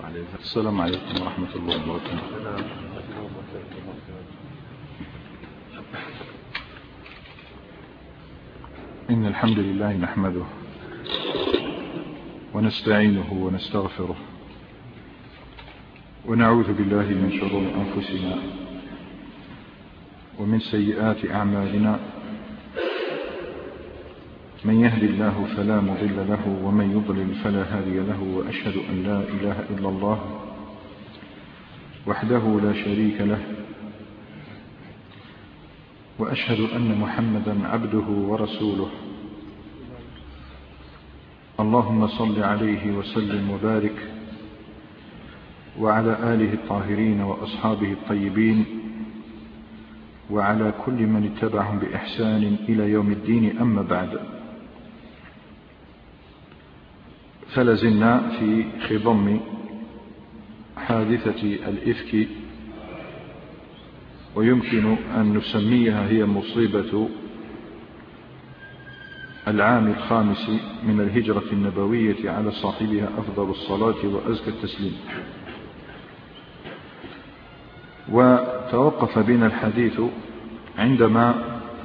السلام عليكم ورحمة الله وبركاته. إن الحمد لله نحمده ونستعينه ونستغفره ونعوذ بالله من شرور أنفسنا ومن سيئات أعمالنا. من يهد الله فلا مضل له ومن يضلل فلا هادي له، وأشهد أن لا إله إلا الله وحده لا شريك له، وأشهد أن محمدا عبده ورسوله. اللهم صل عليه وسلم وبارك وعلى آله الطاهرين وأصحابه الطيبين وعلى كل من اتبعهم بإحسان إلى يوم الدين. أما بعد، فلازلنا في خضم حادثة الإفك، ويمكن أن نسميها هي مصيبة العام الخامس من الهجرة النبوية على صاحبها أفضل الصلاة وأزكى التسليم. وتوقف بنا الحديث عندما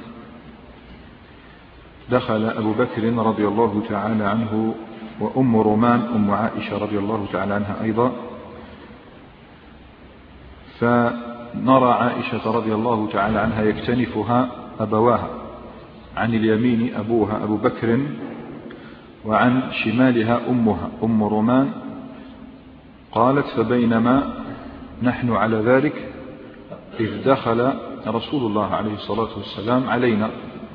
دخل أبو بكر رضي الله تعالى عنه وأم رومان أم عائشة رضي الله تعالى عنها أيضا، فنرى عائشة رضي الله تعالى عنها يكتنفها أبواها، عن اليمين أبوها أبو بكر وعن شمالها أمها أم رومان. قالت: فبينما نحن على ذلك إذ دخل رسول الله عليه الصلاة والسلام علينا.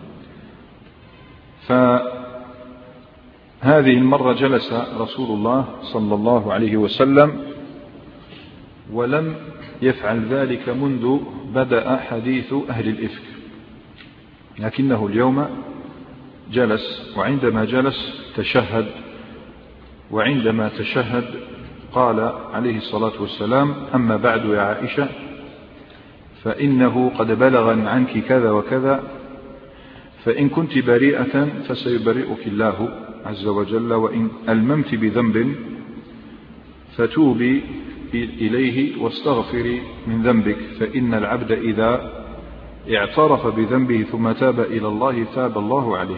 فهذه المرة جلس رسول الله صلى الله عليه وسلم، ولم يفعل ذلك منذ بدأ حديث أهل الإفك، لكنه اليوم جلس، وعندما جلس تشهد، وعندما تشهد قال عليه الصلاة والسلام: أما بعد يا عائشة، فإنه قد بلغ عنك كذا وكذا، فإن كنت بريئة فسيبرئك الله عز وجل، وإن ألممت بذنب فتوبي إليه واستغفري من ذنبك، فإن العبد إذا اعترف بذنبه ثم تاب إلى الله تاب الله عليه.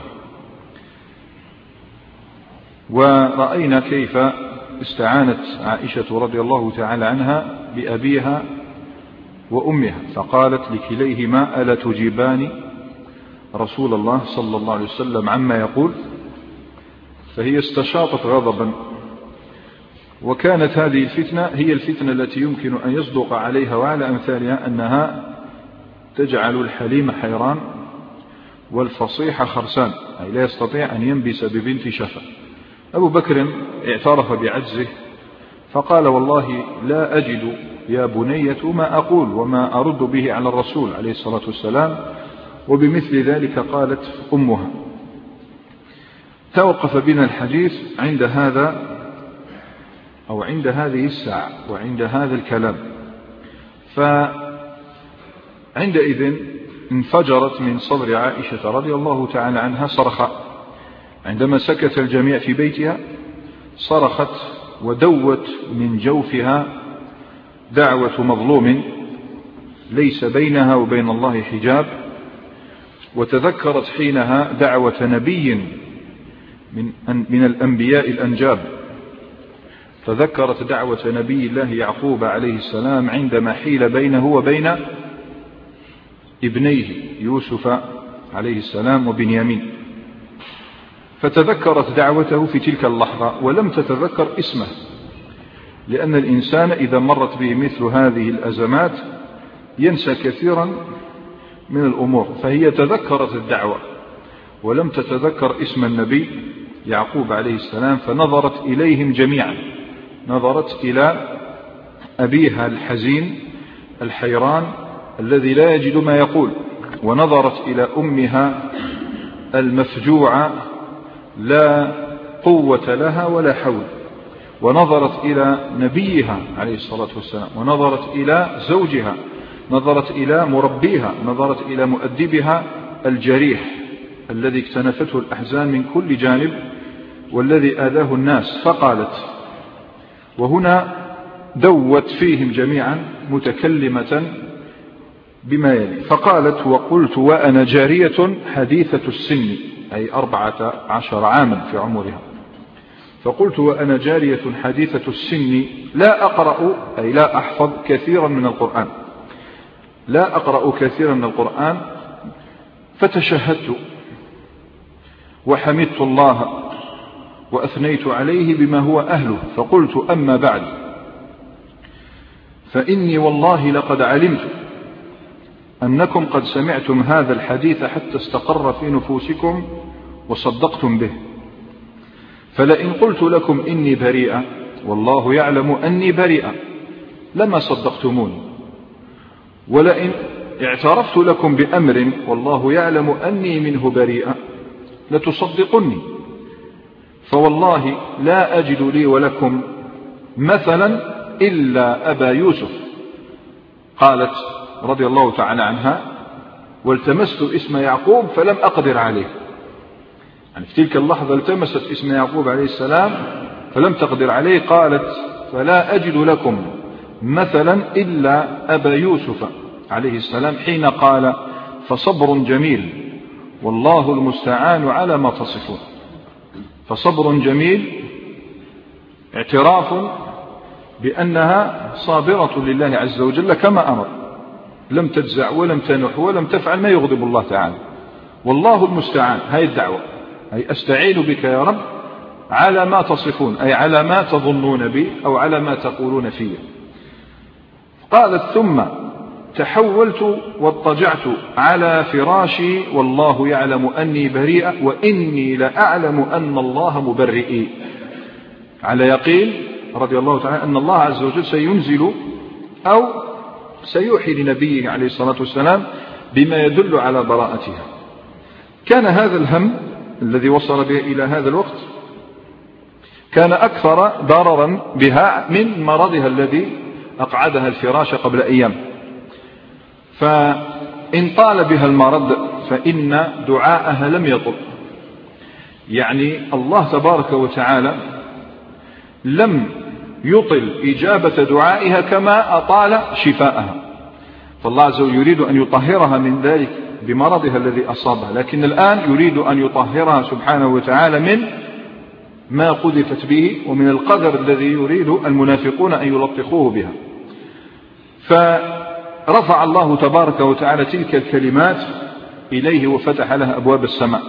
ورأينا كيف استعانت عائشة رضي الله تعالى عنها بأبيها وأمها، فقالت لكليهما: ألا تجيبان رسول الله صلى الله عليه وسلم عما يقول؟ فهي استشاطت غضبا. وكانت هذه الفتنة هي الفتنة التي يمكن أن يصدق عليها وعلى أمثالها أنها تجعل الحليم حيران والفصيح خرسان، أي لا يستطيع أن ينبس ببنت شفا. أبو بكر اعترف بعجزه فقال: والله لا أجد يا بنية ما أقول وما أرد به على الرسول عليه الصلاة والسلام. وبمثل ذلك قالت أمها. توقف بنا الحديث عند هذا أو عند هذه الساعة وعند هذا الكلام. فعندئذ انفجرت من صدر عائشة رضي الله تعالى عنها صرخاء، عندما سكت الجميع في بيتها صرخت ودوت من جوفها دعوة مظلوم ليس بينها وبين الله حجاب، وتذكرت حينها دعوة نبي من الأنبياء الأنجاب، تذكرت دعوة نبي الله يعقوب عليه السلام عندما حيل بينه وبين ابنيه يوسف عليه السلام وبنيامين، فتذكرت دعوته في تلك اللحظة ولم تتذكر اسمه، لأن الإنسان إذا مرت به مثل هذه الأزمات ينسى كثيرا من الأمور. فهي تذكرت الدعوة ولم تتذكر اسم النبي يعقوب عليه السلام، فنظرت إليهم جميعا، نظرت إلى أبيها الحزين الحيران الذي لا يجد ما يقول، ونظرت إلى أمها المفجوعة لا قوة لها ولا حول، ونظرت إلى نبيها عليه الصلاة والسلام، ونظرت إلى زوجها، نظرت إلى مربيها، نظرت إلى مؤدبها الجريح الذي اكتنفته الأحزان من كل جانب والذي آذاه الناس. فقالت، وهنا دوت فيهم جميعا متكلمة بما يلي، فقالت: وقلت وأنا جارية حديثة السن، أي 14 عاما في عمرها، فقلت وأنا جارية حديثة السن لا أقرأ، أي لا أحفظ كثيرا من القرآن، لا أقرأ كثيرا من القرآن، فتشهدت وحمدت الله وأثنيت عليه بما هو أهله، فقلت: أما بعد، فإني والله لقد علمت أنكم قد سمعتم هذا الحديث حتى استقر في نفوسكم وصدقتم به، فلئن قلت لكم إني بريئة والله يعلم أني بريئة لما صدقتموني، ولئن اعترفت لكم بأمر والله يعلم أني منه بريئة لتصدقني، فوالله لا أجد لي ولكم مثلا إلا أبا يوسف. قالت رضي الله تعالى عنها: والتمست اسم يعقوب فلم أقدر عليه، يعني في تلك اللحظة التمست اسم يعقوب عليه السلام فلم تقدر عليه. قالت: فلا أجد لكم مثلا إلا أبا يوسف عليه السلام حين قال: فصبر جميل والله المستعان على ما تصفون. فصبر جميل اعتراف بأنها صابرة لله عز وجل كما أمر، لم تجزع ولم تنح ولم تفعل ما يغضب الله تعالى. والله المستعان، هاي الدعوة، أي أستعين بك يا رب على ما تصفون، أي على ما تظنون بي أو على ما تقولون في. قالت: ثم تحولت واضطجعت على فراشي والله يعلم أني بريئة وإني لأعلم أن الله مبرئي، على يقين رضي الله تعالى أن الله عز وجل سينزل أو سيوحي لنبيه عليه الصلاة والسلام بما يدل على براءتها. كان هذا الهم الذي وصل به إلى هذا الوقت كان أكثر ضررا بها من مرضها الذي أقعدها الفراش قبل أيام، فإن طال بها المرض فإن دعاءها لم يطل، يعني الله تبارك وتعالى لم يطل إجابة دعائها كما أطال شفاءها، فالله عز وجل يريد أن يطهرها من ذلك بمرضها الذي أصابها، لكن الآن يريد أن يطهرها سبحانه وتعالى من ما قذفت به ومن القدر الذي يريد المنافقون أن يلطخوه بها. فرفع الله تبارك وتعالى تلك الكلمات إليه وفتح لها أبواب السماء،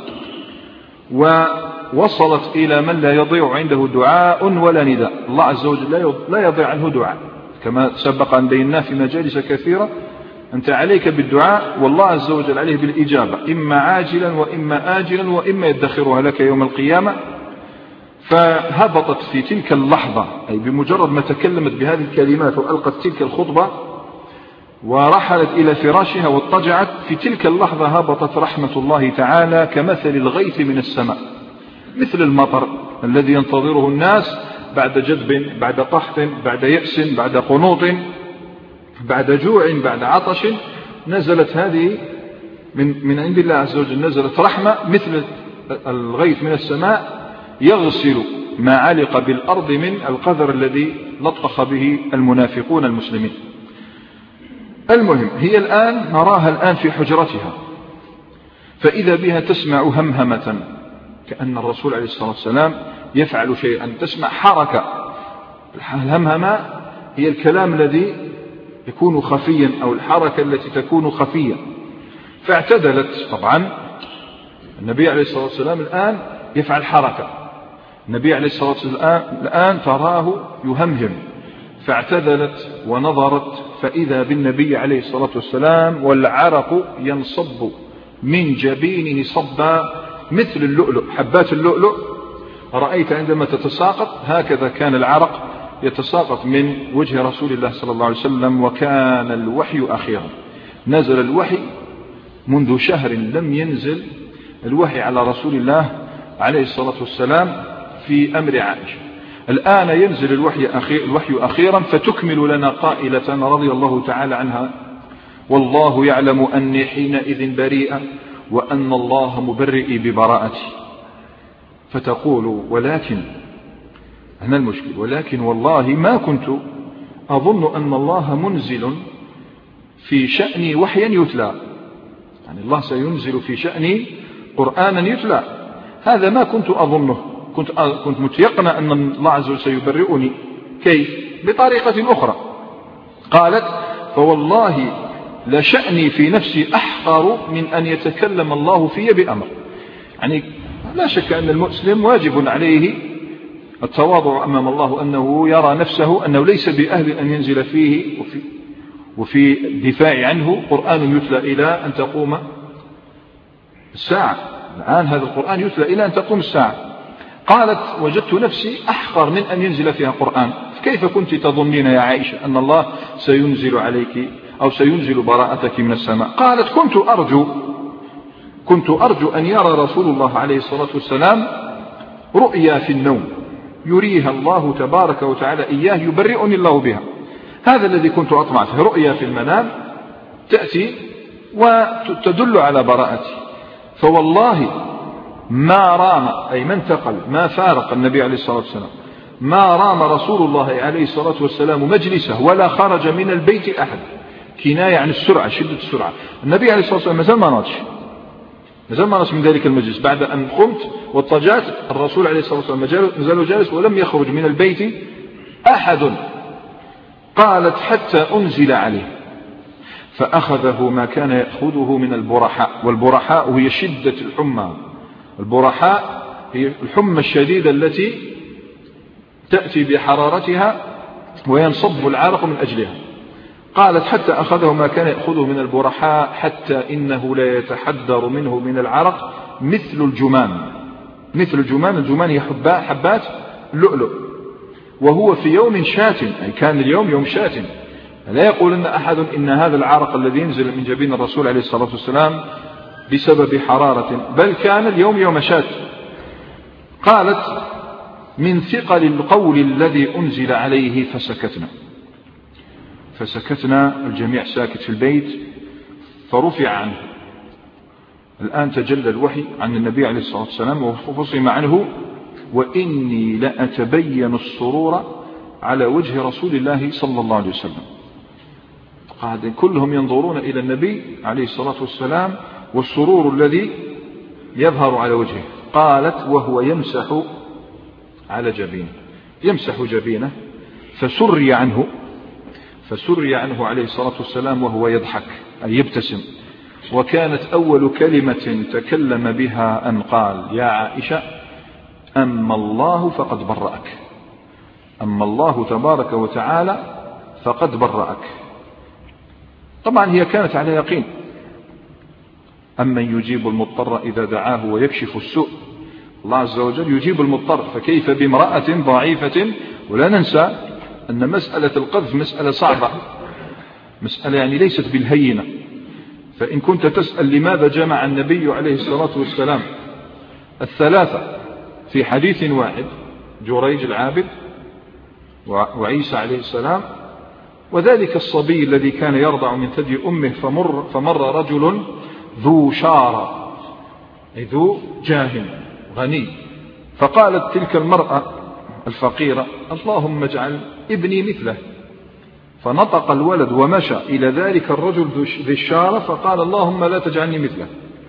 ووصلت إلى من لا يضيع عنده دعاء ولا نداء. الله عز وجل لا يضيع عنه دعاء، كما سبق أن بينا في مجالس كثيرة، أنت عليك بالدعاء والله عز وجل عليه بالإجابة، إما عاجلا وإما آجلا وإما يدخرها لك يوم القيامة. فهبطت في تلك اللحظة، أي بمجرد ما تكلمت بهذه الكلمات وألقت تلك الخطبة ورحلت إلى فراشها واضطجعت، في تلك اللحظة هبطت رحمة الله تعالى كمثل الغيث من السماء، مثل المطر الذي ينتظره الناس بعد جدب، بعد قحط، بعد يأس، بعد قنوط، بعد جوع، بعد عطش. نزلت هذه من عند الله عز وجل، نزلت رحمة مثل الغيث من السماء يغسل ما علق بالأرض من القذر الذي لطخ به المنافقون المسلمين. المهم، هي الآن نراها الآن في حجرتها، فإذا بها تسمع همهمة كأن الرسول عليه الصلاة والسلام يفعل شيئا، تسمع حركة. الهمهمة هي الكلام الذي يكون خفيا أو الحركة التي تكون خفية. فاعتدلت، طبعا النبي عليه الصلاة والسلام الآن يفعل حركة، النبي عليه الصلاة والسلام الآن تراه يهمهم، فاعتدلت ونظرت فإذا بالنبي عليه الصلاة والسلام والعرق ينصب من جبينه صبا مثل اللؤلؤ، حبات اللؤلؤ رأيت عندما تتساقط هكذا كان العرق يتساقط من وجه رسول الله صلى الله عليه وسلم. وكان الوحي أخيرا، نزل الوحي منذ شهر لم ينزل الوحي على رسول الله عليه الصلاة والسلام في أمر عائشة، الآن ينزل الوحي أخيرا، فتكمل لنا قائلة رضي الله تعالى عنها: والله يعلم أني حينئذ بريئة وأن الله مبرئي ببراءتي. فتقول: ولكن هنا المشكل، ولكن والله ما كنت أظن أن الله منزل في شأني وحيا يتلى، يعني الله سينزل في شأني قرآنا يتلى. هذا ما كنت أظنه، كنت متيقنا أن الله عز وجل سيبرئني. كيف؟ بطريقة أخرى. قالت: فوالله لشأني في نفسي أحقر من أن يتكلم الله في بأمر. يعني لا شك أن المسلم واجب عليه التواضع أمام الله، أنه يرى نفسه أنه ليس بأهل أن ينزل فيه وفي الدفاع عنه قرآن يتلى إلى أن تقوم الساعة. الآن هذا القرآن يتلى إلى أن تقوم الساعة. قالت: وجدت نفسي أحقر من أن ينزل فيها قرآن. كيف كنت تظنين يا عائشة أن الله سينزل عليك أو سينزل براءتك من السماء؟ قالت: كنت أرجو أن يرى رسول الله عليه الصلاة والسلام رؤيا في النوم يريها الله تبارك وتعالى إياه يبرئني الله بها. هذا الذي كنت أطمع فيه، رؤيا في المنام تأتي وتدل على براءتي. فوالله ما رام، أي ما انتقل، ما فارق النبي عليه الصلاة والسلام، ما رام رسول الله عليه الصلاة والسلام مجلسه ولا خرج من البيت أحد. كناية عن السرعة، شدة السرعة. النبي عليه الصلاة والسلام مازال ما نضج من ذلك المجلس. بعد أن قمت واضطجعت الرسول عليه الصلاة والسلام مازال جالس ولم يخرج من البيت أحد. قالت: حتى أنزل عليه فأخذه ما كان يأخذه من البرحاء. والبرحاء هي شدة الحمى. البرحاء هي الحمى الشديدة التي تأتي بحرارتها وينصب العرق من أجلها. قالت: حتى أخذه ما كان يأخذه من البرحاء حتى إنه لا يتحدر منه من العرق مثل الجمان. الجمان هي حبات اللؤلؤ. وهو في يوم شات، أي كان اليوم يوم شات. لا يقول أن أحد إن هذا العرق الذي ينزل من جبين الرسول عليه الصلاة والسلام بسبب حرارة، بل كان اليوم يوم شات. قالت: من ثقل القول الذي أنزل عليه فسكتنا، الجميع ساكت في البيت، فرفع عنه. الآن تجلى الوحي عن النبي عليه الصلاة والسلام وفصم عنه: وإني لأتبين السرور على وجه رسول الله صلى الله عليه وسلم. قاعد كلهم ينظرون إلى النبي عليه الصلاة والسلام والسرور الذي يظهر على وجهه. قالت: وهو يمسح على جبينه، يمسح جبينه، فسري عنه عليه الصلاة والسلام وهو يضحك، أي يبتسم. وكانت أول كلمة تكلم بها أن قال: يا عائشة، أما الله فقد برأك، أما الله تبارك وتعالى فقد برأك. طبعا هي كانت على يقين. أمن يجيب المضطر إذا دعاه ويكشف السوء. الله عز وجل يجيب المضطر، فكيف بامرأة ضعيفة؟ ولا ننسى أن مسألة القذف مسألة صعبة، مسألة يعني ليست بالهينة. فإن كنت تسأل لماذا جمع النبي عليه الصلاة والسلام الثلاثة في حديث واحد، جريج العابد وعيسى عليه السلام وذلك الصبي الذي كان يرضع من ثدي أمه، فمر رجل ذو شارة، أي ذو جاه غني، فقالت تلك المرأة الفقيرة: اللهم اجعل ابني مثله. فنطق الولد ومشى إلى ذلك الرجل ذي الشارة فقال: اللهم لا تجعلني مثله.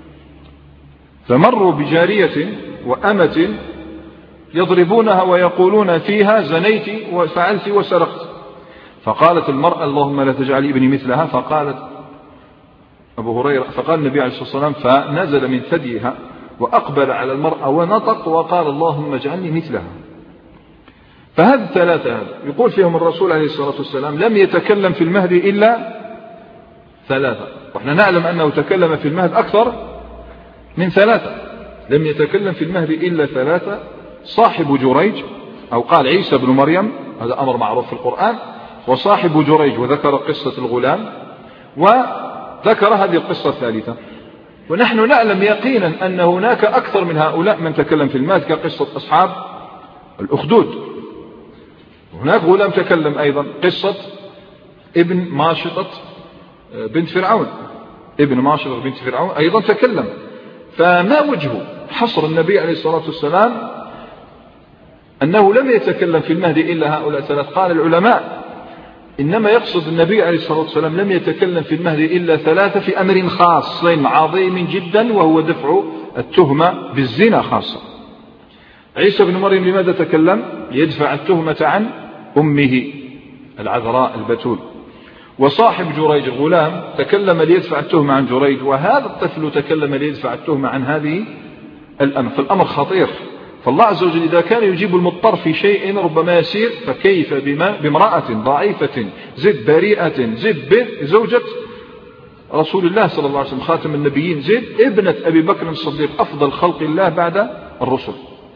فمروا بجارية وأمة يضربونها ويقولون فيها: زنيت وفعلت وسرقت. فقالت المرأة: اللهم لا تجعل ابني مثلها. فقالت أبو هريرة، فقال النبي عليه الصلاة والسلام، فنزل من ثديها وأقبل على المرأة ونطق وقال: اللهم اجعلني مثلها. فهذه الثلاثة يقول فيهم الرسول عليه الصلاة والسلام لم يتكلم في المهد إلا ثلاثة، وإحنا نعلم أنه تكلم في المهد أكثر من ثلاثة. لم يتكلم في المهد إلا ثلاثة: صاحب جريج، أو قال عيسى بن مريم، هذا أمر معروف في القرآن، وصاحب جريج، وذكر قصة الغلام، وذكر هذه القصة الثالثة. ونحن نعلم يقينا أن هناك أكثر من هؤلاء من تكلم في المهد، كقصة أصحاب الأخدود. هناك غلام تكلم أيضا، قصة ابن ماشطة بنت فرعون، ابن ماشطة بنت فرعون أيضا تكلم. فما وجه حصر النبي عليه الصلاة والسلام أنه لم يتكلم في المهد إلا هؤلاء ثلاث؟ قال العلماء إنما يقصد النبي عليه الصلاة والسلام لم يتكلم في المهد إلا 3 في أمر خاص عظيم جدا، وهو دفع التهمة بالزنا خاصة. عيسى بن مريم لماذا تكلم؟ ليدفع التهمة عن أمه العذراء البتول. وصاحب جريج الغلام تكلم ليدفع التهمة عن جريج، وهذا الطفل تكلم ليدفع التهمة عن هذه الأمر. فالأمر خطير. فالله عز وجل إذا كان يجيب المضطر في شيء ربما يسير، فكيف بامرأة ضعيفة زد بريئة زد زوجة رسول الله صلى الله عليه وسلم خاتم النبيين، زد ابنة أبي بكر الصديق أفضل خلق الله بعد الرسل.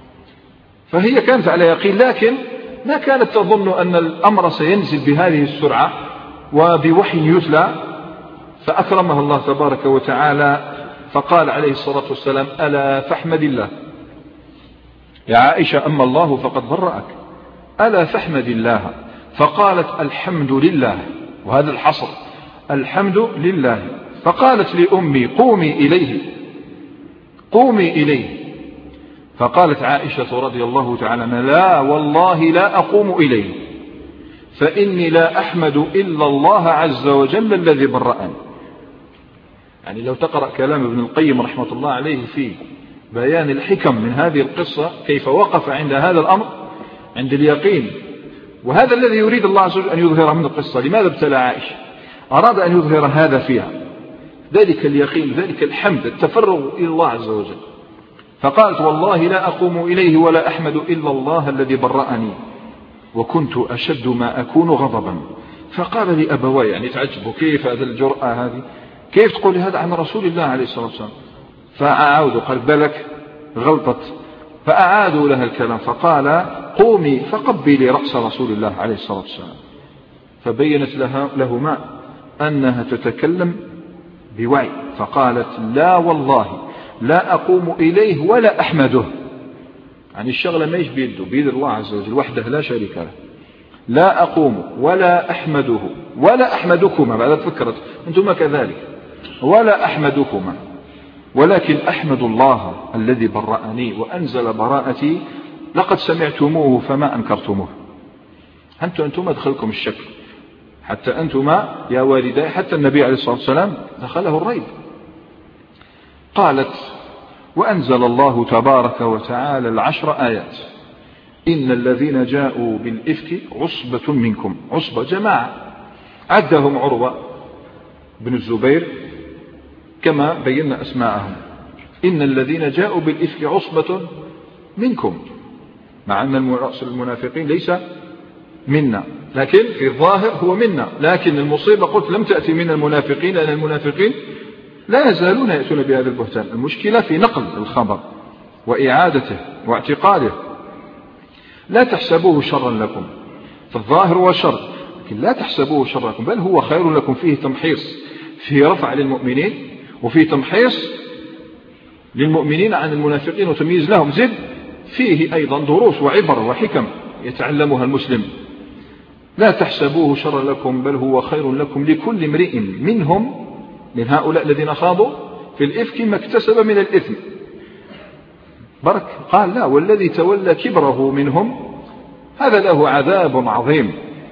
فهي كانت على يقين، لكن ما كانت تظن أن الأمر سينزل بهذه السرعة وبوحي يتلى. فأكرمها الله تبارك وتعالى فقال عليه الصلاة والسلام: ألا فاحمد الله يا عائشة، أما الله فقد برأك، ألا فاحمد الله. فقالت: الحمد لله، وهذا الحصر، الحمد لله. فقالت لأمي: قومي إليه، قومي إليه. فقالت عائشة رضي الله تعالى عنها: لا والله لا أقوم إليه، فإني لا أحمد إلا الله عز وجل الذي برأني. يعني لو تقرأ كلام ابن القيم رحمة الله عليه في بيان الحكم من هذه القصة، كيف وقف عند هذا الأمر، عند اليقين. وهذا الذي يريد الله عز وجل أن يظهره من القصة. لماذا ابتلى عائشة؟ أراد أن يظهر هذا فيها، ذلك اليقين، ذلك الحمد، التفرغ إلى الله عز وجل. فقالت: والله لا أقوم إليه ولا أحمد إلا الله الذي برأني، وكنت أشد ما أكون غضبا. فقال لي أبواي، يعني تعجبوا كيف هذا الجرأة هذه، كيف تقول هذا عن رسول الله عليه الصلاة والسلام؟ فأعادوا، قال: بلك غلطت. فأعادوا لها الكلام، فقال: قومي فقبلي رأس رسول الله عليه الصلاة والسلام. فبينت لهما أنها تتكلم بوعي، فقالت: لا والله لا أقوم إليه ولا أحمده. يعني الشغلة ما بيده، بيد الله عز وجل وحده لا شريك له. لا أقوم ولا أحمده ولا أحمدكما، بعد فكرت أنتما كذلك، ولا أحمدكما، ولكن أحمد الله الذي برأني وأنزل براءتي، لقد سمعتموه فما أنكرتموه. أنتم أدخلكم الشك، حتى أنتما يا والداي، حتى النبي عليه الصلاة والسلام دخله الريب. قالت: وأنزل الله تبارك وتعالى 10 آيات: إن الذين جاءوا بالإفك عصبة منكم. عصبة جماعة، عدهم عروة بن الزبير كما بينا أسماءهم. إن الذين جاءوا بالإفك عصبة منكم، مع أن رأس المنافقين ليس منا، لكن في الظاهر هو منا. لكن المصيبة قلت لم تأتي من المنافقين، لأن المنافقين لا يزالون يأتون بهذا البهتان. المشكلة في نقل الخبر وإعادته واعتقاده. لا تحسبوه شرا لكم، فالظاهر هو شر، لكن لا تحسبوه شرا لكم، بل هو خير لكم. فيه تمحيص، فيه رفع للمؤمنين، وفيه تمحيص للمؤمنين عن المنافقين وتمييز لهم. زد فيه أيضا دروس وعبر وحكم يتعلمها المسلم. لا تحسبوه شرا لكم بل هو خير لكم، لكل امرئ منهم، من هؤلاء الذين خاضوا في الإفك، ما اكتسب من الإثم. برك قال: لا، والذي تولى كبره منهم هذا له عذاب عظيم،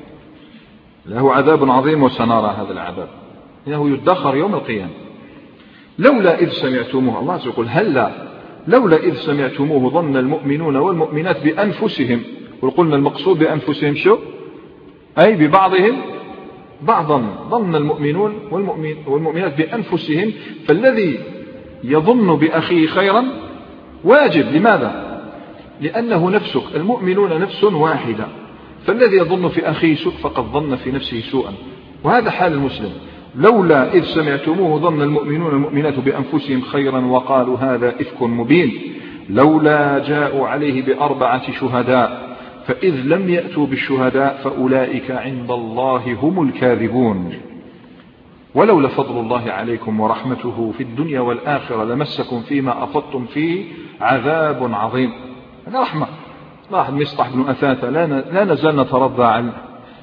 له عذاب عظيم، وسنرى هذا العذاب إنه يدخر يوم القيامة. لولا إذ سمعتموه، الله يقول: هلا لولا إذ سمعتموه ظن المؤمنون والمؤمنات بأنفسهم. وقلنا المقصود بأنفسهم شو؟ أي ببعضهم بعضا. ظن المؤمنون والمؤمنات بأنفسهم، فالذي يظن بأخيه خيرا واجب. لماذا؟ لأنه نفسك، المؤمنون نفس واحدة، فالذي يظن في أخيه سوء فقد ظن في نفسه سوءا، وهذا حال المسلم. لولا إذ سمعتموه ظن المؤمنون والمؤمنات بأنفسهم خيرا وقالوا هذا إفك مبين، لولا جاءوا عليه ب4 شهداء فإذ لم يأتوا بالشهداء فأولئك عند الله هم الكاذبون. ولولا فضل الله عليكم ورحمته في الدنيا والآخرة لمسكم فيما أفضتم فيه عذاب عظيم. هذا رحمة. واحد مصطح بن أثاثة لا نزال نترضى عن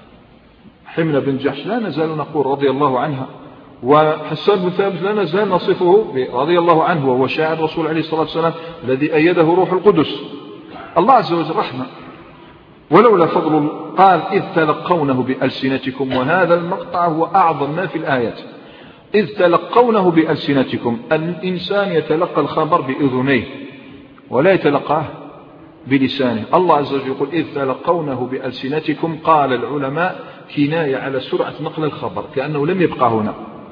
حملة بن جحش، لا نزال نقول رضي الله عنها، وحسان بن ثابت لا نزال نصفه رضي الله عنه، وهو شاعر الرسول عليه الصلاة والسلام الذي أيده روح القدس. الله عز وجل رحمة. ولولا فضل قال إذ تلقونه بألسنتكم، وهذا المقطع هو أعظم ما في الآيات. إذ تلقونه بألسنتكم، الإنسان يتلقى الخبر بأذنيه ولا يتلقاه بلسانه. الله عز وجل يقول إذ تلقونه بألسنتكم، قال العلماء كناية على سرعة نقل الخبر، كأنه لم يبقى هنا،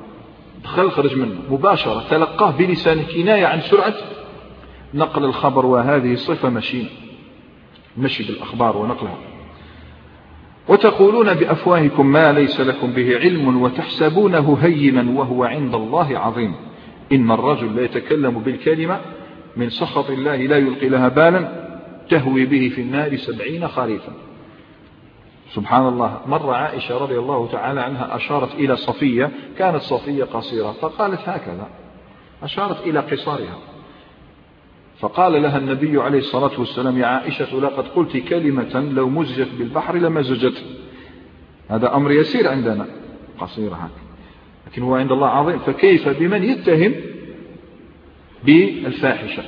خرج منه مباشرة، تلقاه بلسانه، كناية عن سرعة نقل الخبر، وهذه صفة مشينة، مشي بالأخبار ونقلها. وتقولون بأفواهكم ما ليس لكم به علم وتحسبونه هينا وهو عند الله عظيم. إن الرجل لا يتكلم بالكلمة من سخط الله لا يلقي لها بالا تهوي به في النار 70 خريفا. سبحان الله. مرة عائشة رضي الله تعالى عنها أشارت إلى صفية، كانت صفية قصيرة، فقالت هكذا، أشارت إلى قصارها، فقال لها النبي عليه الصلاة والسلام يا عائشة لقد قلت كلمة لو مزجت بالبحر لمزجت. هذا أمر يسير عندنا، قصيرة هكذا، لكن هو عند الله عظيم. فكيف بمن يتهم بالفاحشة؟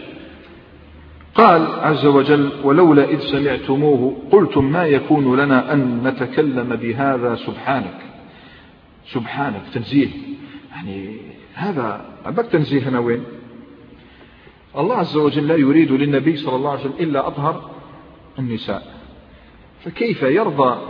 قال عز وجل ولولا إذ سمعتموه قلتم ما يكون لنا أن نتكلم بهذا سبحانك. سبحانك تنزيه، يعني هذا أبك تنزيه هنا وين؟ الله عز وجل لا يريد للنبي صلى الله عليه وسلم إلا أطهر النساء، فكيف يرضى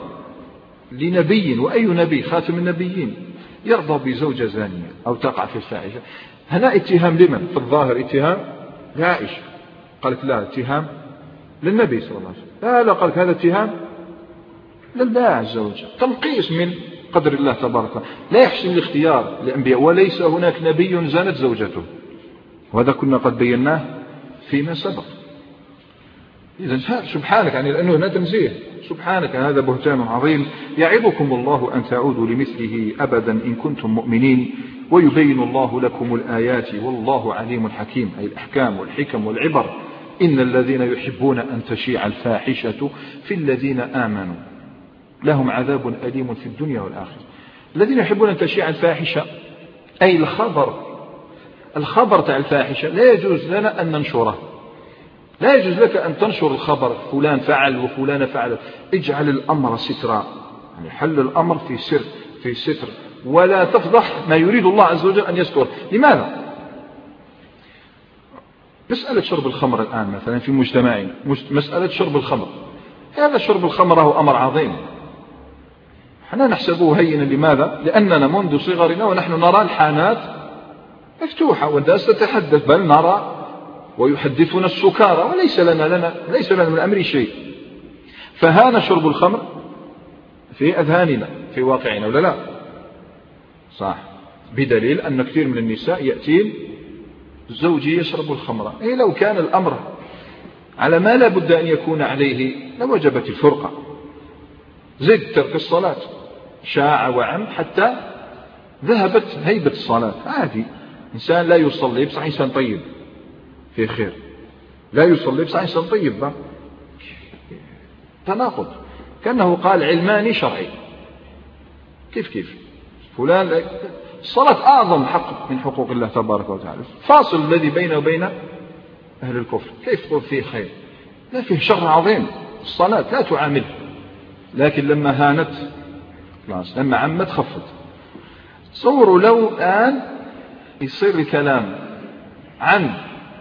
لنبي، وأي نبي خاتم النبيين، يرضى بزوجة زانية أو تقع في الفاحشة؟ هنا اتهام لمن؟ في الظاهر اتهام لعائشة، قالت لا اتهام للنبي صلى الله عليه وسلم، لا قالت هذا اتهام لله عز وجل، تنقيص من قدر الله تبارك وتعالى. لا يحسن الاختيار للأنبياء، وليس هناك نبي زانت زوجته، وهذا كنا قد بيناه فيما سبق. إذن سبحانك، يعني لأنه هنا تنزيه، سبحانك هذا بهتان عظيم. يعظكم الله أن تعودوا لمثله أبدا إن كنتم مؤمنين ويبين الله لكم الآيات والله عليم حكيم، أي الأحكام والحكم والعبر. إن الذين يحبون أن تشيع الفاحشة في الذين آمنوا لهم عذاب أليم في الدنيا والآخرة. الذين يحبون أن تشيع الفاحشة أي الخبر تاع الفاحشة لا يجوز لنا أن ننشره، لا يجوز لك أن تنشر الخبر فلان فعل وفلان فعل. اجعل الأمر سترا، يعني حل الأمر في ستر، ولا تفضح ما يريد الله عز وجل أن يستر. لماذا؟ مسألة شرب الخمر الآن مثلا في مجتمعنا، مسألة شرب الخمر، هذا شرب الخمر هو أمر عظيم، احنا نحسبه هينا. لماذا؟ لأننا منذ صغرنا ونحن نرى الحانات مفتوحة والناس تتحدث، بل نرى ويحدثنا السكارى، وليس لنا من الأمر شيء. فهان شرب الخمر في أذهاننا في واقعنا ولا لا؟ صح. بدليل أن كثير من النساء يأتين زوجي يشرب الخمر. لو كان الأمر على ما لا بد أن يكون عليه لوجبت الفرقة. زد ترك الصلاة شاع وعم حتى ذهبت هيبة الصلاة. عادي، إنسان لا يصلي بصح إنسان طيب في خير، لا يصلي بصح إنسان طيب، تناقض. كأنه قال علماني شرعي. كيف فلان الصلاة أعظم حق من حقوق الله تبارك وتعالى، فاصل الذي بينه وبين أهل الكفر. كيف تقول فيه خير؟ لا، فيه شر عظيم. الصلاة لا تعامل، لكن لما هانت خلاص، لما عمت خفت. تصوروا لو الآن يصير الكلام عن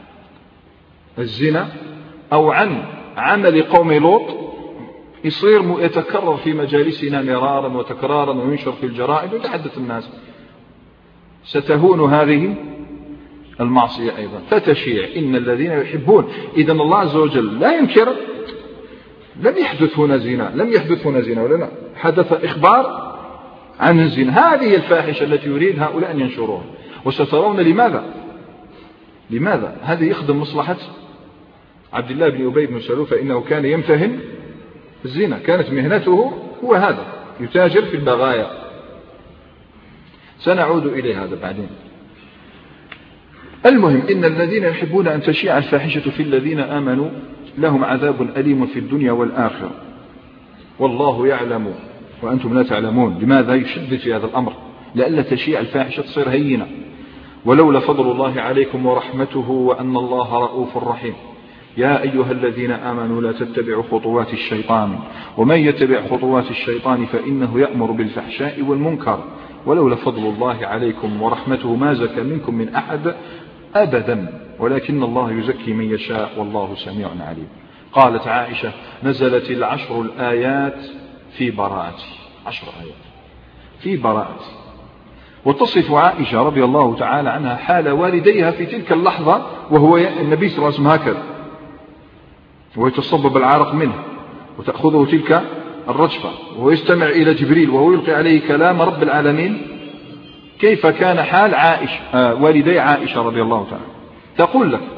الزنا أو عن عمل قوم لوط، يصير يتكرر في مجالسنا مرارا وتكرارا وينشر في الجرائد ويتحدث الناس، ستهون هذه المعصية أيضا فتشيع. إن الذين يحبون، إذن الله عز وجل لا ينكر، لم يحدث هنا زنا ولا لا، حدث إخبار عن الزنا. هذه الفاحشة التي يريد هؤلاء أن ينشروها. وسترون لماذا هذا يخدم مصلحة عبد الله بن أبي بن سلول، فإنه كان يمتهن الزنا، كانت مهنته هو هذا، يتاجر في البغايا. سنعود إلى هذا بعدين. المهم، إن الذين يحبون أن تشيع الفاحشة في الذين آمنوا لهم عذاب أليم في الدنيا والآخرة والله يعلم وأنتم لا تعلمون. لماذا يشدد في هذا الأمر؟ لئلا تشيع الفاحشة تصير هينة. ولولا فضل الله عليكم ورحمته وأن الله رؤوف رحيم. يا أيها الذين آمنوا لا تتبعوا خطوات الشيطان ومن يتبع خطوات الشيطان فإنه يأمر بالفحشاء والمنكر ولولا فضل الله عليكم ورحمته ما زكى منكم من أحد أبدا ولكن الله يزكي من يشاء والله سميع عليم. قالت عائشة نزلت 10 الآيات في براءتي، 10 آيات في براءتي. وتصف عائشة رضي الله تعالى عنها حال والديها في تلك اللحظة وهو النبي صلى الله عليه وسلم هكذا ويتصبب العرق منه وتأخذه تلك الرجفة وهو يستمع إلى جبريل وهو يلقي عليه كلام رب العالمين. كيف كان حال عائشة والدي عائشة رضي الله تعالى؟ تقول لك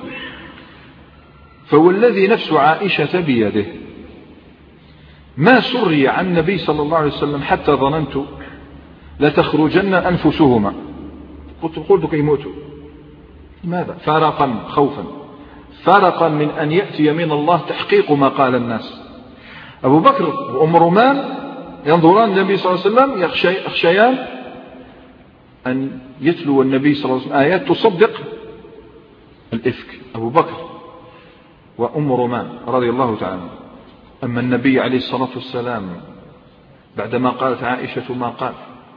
فوالذي نفس عائشة بيده ما سري عن النبي صلى الله عليه وسلم حتى ظننت لتخرجن أنفسهما. قلت كي يموتوا. لماذا؟ فرقا خوفا، فرقا من أن يأتي من الله تحقيق ما قال الناس. أبو بكر وأم رومان ينظران النبي صلى الله عليه وسلم يخشيان أن يتلو النبي صلى الله عليه وسلم آيات تصدق الإفك. أبو بكر وأم رومان رضي الله تعالى. أما النبي عليه الصلاة والسلام بعدما قالت عائشة ما قال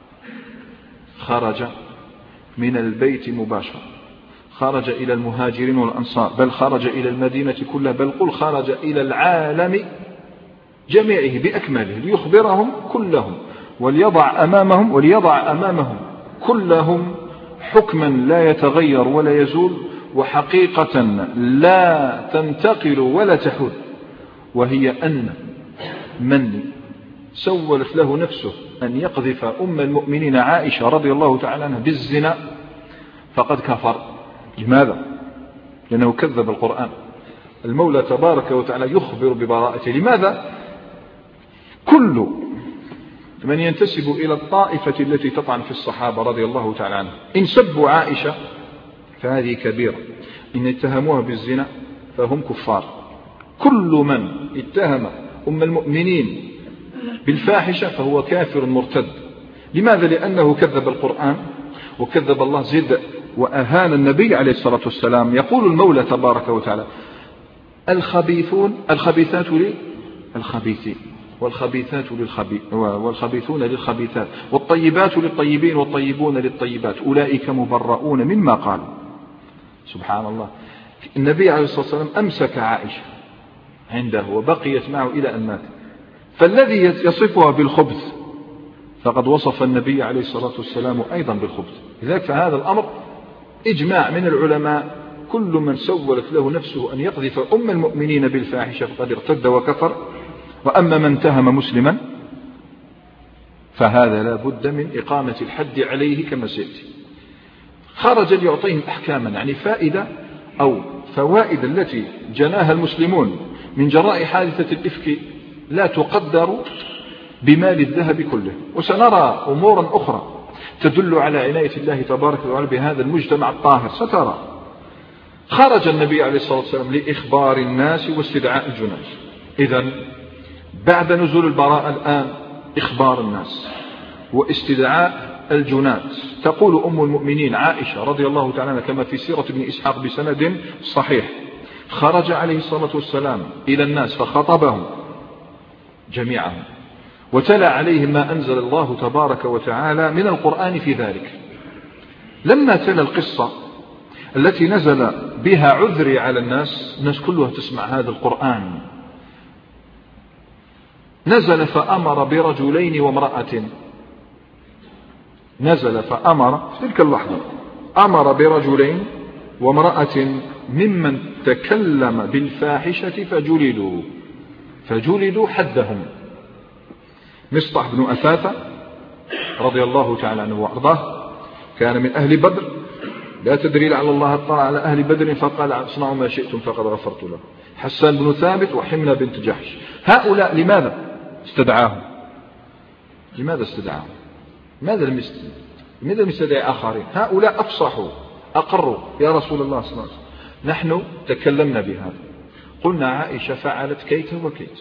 خرج من البيت مباشرة، خرج إلى المهاجرين والأنصار، بل خرج إلى المدينة كلها، بل قل خرج إلى العالم جميعه بأكمله ليخبرهم كلهم وليضع أمامهم كلهم حكما لا يتغير ولا يزول وحقيقة لا تنتقل ولا تحول، وهي أن من سولت له نفسه أن يقذف أم المؤمنين عائشة رضي الله تعالى عنها بالزنا فقد كفر. لماذا؟ لأنه كذب القرآن. المولى تبارك وتعالى يخبر ببراءته. لماذا؟ كل من ينتسب إلى الطائفة التي تطعن في الصحابة رضي الله تعالى عنهم إن سبوا عائشة فهذه كبيرة، إن اتهموها بالزنا فهم كفار. كل من اتهم أم المؤمنين بالفاحشة فهو كافر مرتد. لماذا؟ لأنه كذب القرآن وكذب الله زد وأهان النبي عليه الصلاة والسلام. يقول المولى تبارك وتعالى الخبيثات للخبيثين والخبيثون للخبيثات والطيبات للطيبين والطيبون للطيبات أولئك مبرؤون مما قالوا. سبحان الله. النبي عليه الصلاة والسلام أمسك عائشة عنده وبقيت معه إلى أن مات، فالذي يصفها بالخبث فقد وصف النبي عليه الصلاة والسلام أيضا بالخبث. لذلك فهذا الأمر إجماع من العلماء، كل من سولت له نفسه أن يقذف أم المؤمنين بالفاحشة فقد ارتد وكفر. وأما من اتهم مسلما فهذا لا بد من إقامة الحد عليه كما سيأتي. خرج ليعطيهم أحكاما، يعني فائدة أو فوائد التي جناها المسلمون من جراء حادثة الإفك لا تقدر بمال الذهب كله. وسنرى أمورا أخرى تدل على عناية الله تبارك وتعالى بهذا المجتمع الطاهر. سترى خرج النبي عليه الصلاة والسلام لإخبار الناس واستدعاء الجنات. إذن بعد نزول البراءة الآن إخبار الناس واستدعاء الجنات. تقول أم المؤمنين عائشة رضي الله تعالى عنها كما في سيرة ابن إسحاق بسند صحيح خرج عليه الصلاة والسلام إلى الناس فخطبهم جميعهم وتلا عليهم ما أنزل الله تبارك وتعالى من القرآن في ذلك. لما تلا القصة التي نزل بها عذري على الناس كلها تسمع هذا القرآن، نزل فأمر برجلين وامرأة. نزل فأمر في تلك اللحظة أمر برجلين وامرأة ممن تكلم بالفاحشة فجلدوا حدهم. مصطح بن أثاثة رضي الله تعالى عنه وأرضاه كان من أهل بدر. لا تدري لعل الله اطلع على أهل بدر فقال اصنعوا ما شئتم فقد غفرت له. حسان بن ثابت وحمنة بنت جحش. هؤلاء لماذا استدعاهم؟ لماذا استدعاهم؟ ماذا لم يستدعي آخرين؟ هؤلاء أفصحوا أقروا يا رسول الله صلى الله عليه وسلم نحن تكلمنا بهذا، قلنا عائشة فعلت كيت وكيت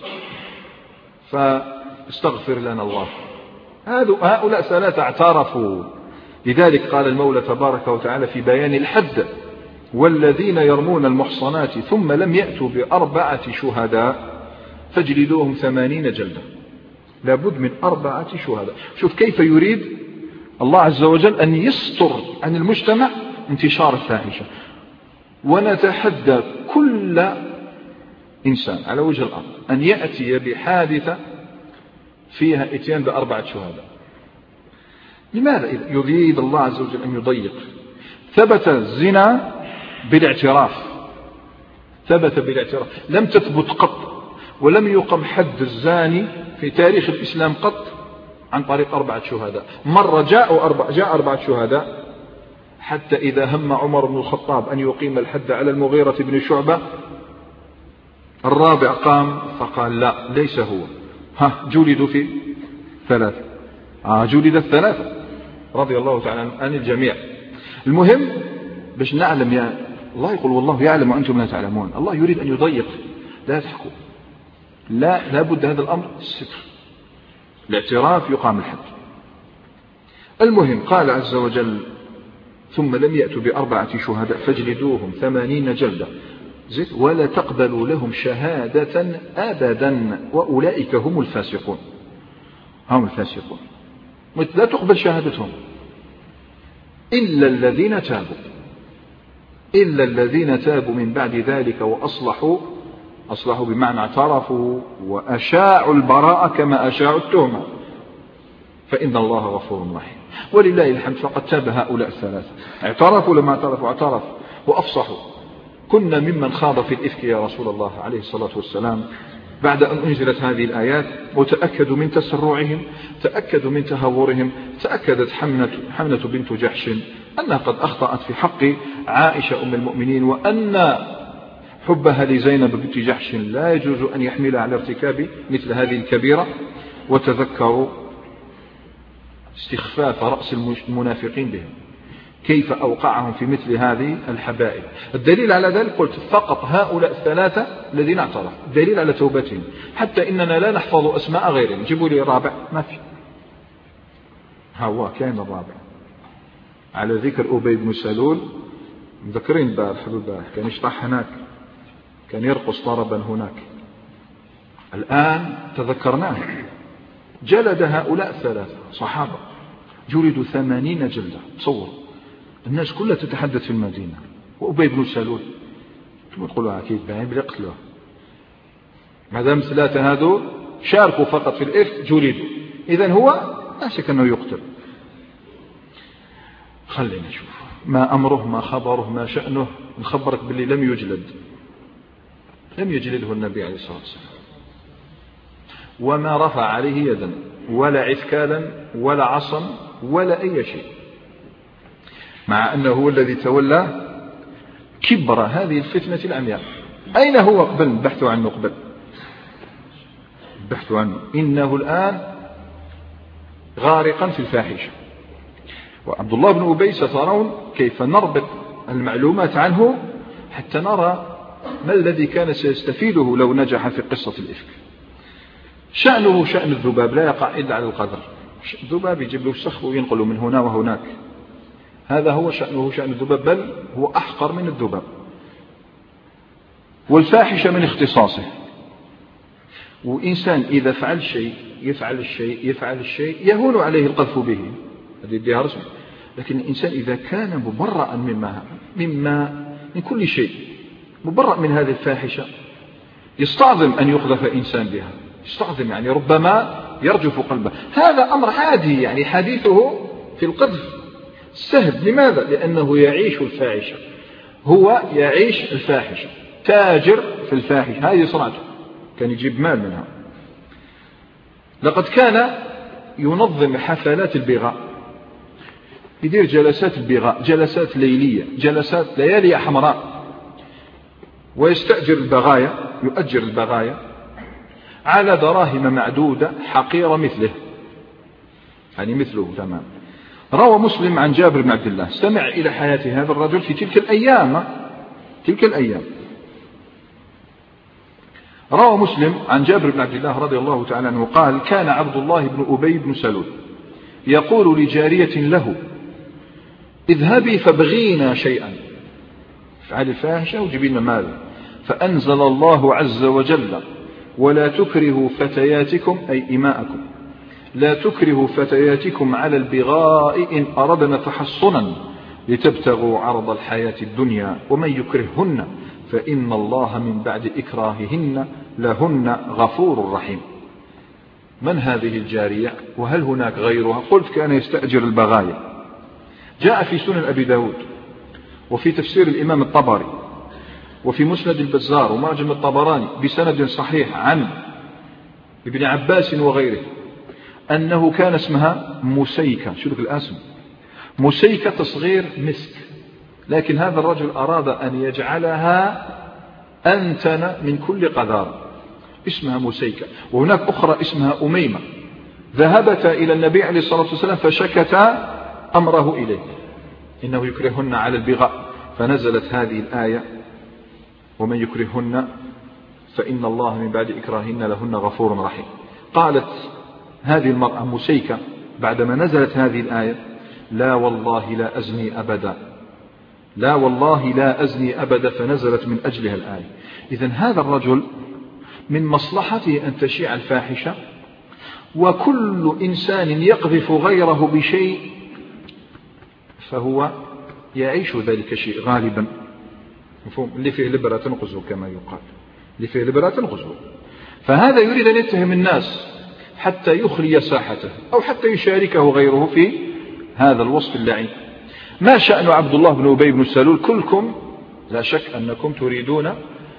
فاستغفر لنا الله. هؤلاء ثلاثة اعترفوا. لذلك قال المولى تبارك وتعالى في بيان الحد والذين يرمون المحصنات ثم لم يأتوا ب4 شهداء فاجلدوهم 80 جلدة. لابد من 4 شهداء. شوف كيف يريد الله عز وجل أن يستر عن المجتمع انتشار الفاحشة. ونتحدى كل إنسان على وجه الأرض أن يأتي بحادثة فيها اتيان ب4 شهداء. لماذا يريد الله عز وجل أن يضيق؟ ثبت الزنا بالاعتراف، ثبت بالاعتراف، لم تثبت قط ولم يقم حد الزاني في تاريخ الإسلام قط عن طريق 4 شهداء. مرة جاء 4 شهداء، حتى إذا هم عمر بن الخطاب أن يقيم الحد على المغيرة بن شعبة، الرابع قام فقال لا ليس هو، جلدوا في 3، جلد 3 رضي الله تعالى عن الجميع. المهم باش نعلم يا الله، يقول والله يعلم وأنتم لا تعلمون. الله يريد أن يضيق، لا تحكوا، لا بد هذا الأمر الستر، الاعتراف يقام الحد. المهم قال عز وجل ثم لم يأتوا ب4 شهداء فاجلدوهم 80 جلدة ولا تقبلوا لهم شهادة أبدا وأولئك هم الفاسقون. هم الفاسقون، لا تقبل شهادتهم إلا الذين تابوا من بعد ذلك وأصلحوا بمعنى اعترفوا وأشاعوا البراءة كما أشاعوا التهمة فإن الله غفور رحيم. ولله الحمد فقد تاب هؤلاء 3، اعترفوا لما اعترفوا وأفصحوا. كنا ممن خاض في الإفك يا رسول الله عليه الصلاة والسلام بعد أن أنزلت هذه الآيات، وتأكدوا من تسرعهم، تأكدوا من تهورهم. تأكدت حمنة بنت جحش أنها قد أخطأت في حق عائشة أم المؤمنين، وأن حبها لزينب بنت جحش لا يجوز أن يحملها على ارتكاب مثل هذه الكبيرة. وتذكروا استخفاف رأس المنافقين بهم، كيف أوقعهم في مثل هذه الحبائل. الدليل على ذلك قلت فقط هؤلاء 3 الذين اعترفوا، دليل على توبتهم، حتى إننا لا نحفظ أسماء غيرهم. جيبوا لي رابع، ما في. هو كان الرابع على ذكر أبي بن سلول، مذكرين البارح كان يشطح هناك، كان يرقص طربا هناك. الآن تذكرناه، جلد هؤلاء 3 صحابة، جلدوا 80 جلدة. تصور الناس كلها تتحدث في المدينة، وأبي بن سلول ثم تقولوا أكيد بعين بلا قتلوه، ما دام 3 هذول شاركوا فقط في الإفك جلدوا، إذن هو لا شك أنه يقتل. خلينا نشوف ما أمره ما خبره ما شأنه. نخبرك باللي لم يجلده النبي عليه الصلاة والسلام، وما رفع عليه يدا ولا عثكالا ولا عصا ولا أي شيء، مع أنه هو الذي تولى كبر هذه الفتنة العمياء. أين هو قبل؟ بحثوا عنه قبل، بحثوا عنه. إنه الآن غارقا في الفاحشة. وعبد الله بن أبي سترون كيف نربط المعلومات عنه حتى نرى ما الذي كان سيستفيده لو نجح في قصة الإفك. شأنه شأن الذباب، لا يقع إلا على القدر. الذباب يجيب له السخف وينقله من هنا وهناك، هذا هو شأنه شأن الذباب، بل هو أحقر من الذباب. والفاحشة من اختصاصه. وإنسان إذا فعل شيء يفعل الشيء يهون عليه القذف به، هذه يديها رسم. لكن الإنسان إذا كان مبرأ من كل شيء، مبرأ من هذه الفاحشة، يستعظم أن يقذف إنسان بها، يستعظم، يعني ربما يرجف قلبه. هذا أمر عادي، يعني حديثه في القذف سهل. لماذا؟ لأنه يعيش الفاحشة، هو يعيش الفاحشة، تاجر في الفاحشة، هذه صنعته، كان يجيب مال منها. لقد كان ينظم حفلات البغاء، يدير جلسات البغاء، جلسات ليلية، جلسات ليالي حمراء، ويستأجر البغايا، يؤجر البغايا على دراهم معدودة حقيرة مثله، يعني مثله تمام. روى مسلم عن جابر بن عبد الله، استمع إلى حياة هذا الرجل في تلك الأيام. روى مسلم عن جابر بن عبد الله رضي الله تعالى عنه قال: كان عبد الله بن أبي بن سلول يقول لجارية له: اذهبي فابغينا شيئا افعل الفاحشة وجيب لنا مال. فأنزل الله عز وجل ولا تكرهوا فتياتكم أي إماءكم لا تكرهوا فتياتكم على البغاء إن أردنا تحصنا لتبتغوا عرض الحياة الدنيا ومن يكرههن فإن الله من بعد إكراههن لهن غفور رحيم. من هذه الجارية وهل هناك غيرها؟ قلت كان يستأجر البغايا. جاء في سنن أبي داود وفي تفسير الإمام الطبري وفي مسند البزار ومعجم الطبراني بسند صحيح عن ابن عباس وغيره أنه كان اسمها مسيكة. شو لك الاسم؟ مسيكة تصغير مسك، لكن هذا الرجل أراد أن يجعلها أنتن من كل قذار، اسمها مسيكة. وهناك أخرى اسمها أميمة، ذهبتا إلى النبي عليه الصلاة والسلام فشكتا أمره إليه إنه يكرههن على البغاء، فنزلت هذه الآية ومن يكرههن فإن الله من بعد إكراههن لهن غفور رحيم. قالت هذه المرأة مسيكة بعدما نزلت هذه الآية: لا والله لا أزني أبدا، لا والله لا أزني أبدا، فنزلت من أجلها الآية. إذن هذا الرجل من مصلحته أن تشيع الفاحشة، وكل إنسان يقذف غيره بشيء فهو يعيش ذلك الشيء غالبا. مفهوم؟ اللي فيه لبرة تنقذه كما يقال، اللي فيه لبرة تنقذه. فهذا يريد أن يتهم الناس حتى يخلي ساحته أو حتى يشاركه غيره في هذا الوصف اللعين. ما شأن عبد الله بن أبي بن سلول؟ كلكم لا شك أنكم تريدون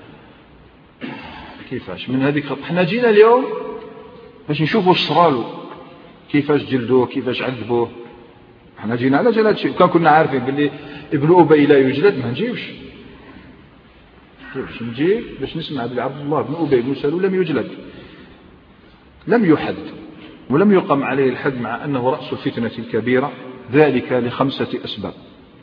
كيفاش من هذه. احنا جينا اليوم باش نشوفوا الصرالو كيفاش جلدوه كيفاش عذبوه. احنا جينا على جلد شيء. كان كنا عارفين باللي ابن أبي لا يجلد ما نجيوش. باش نجي باش نسمع باللي عبد الله بن أبي بن سلول لم يجلد، لم يحد ولم يقم عليه الحد، مع أنه رأس الفتنة الكبيرة. ذلك ل5 أسباب،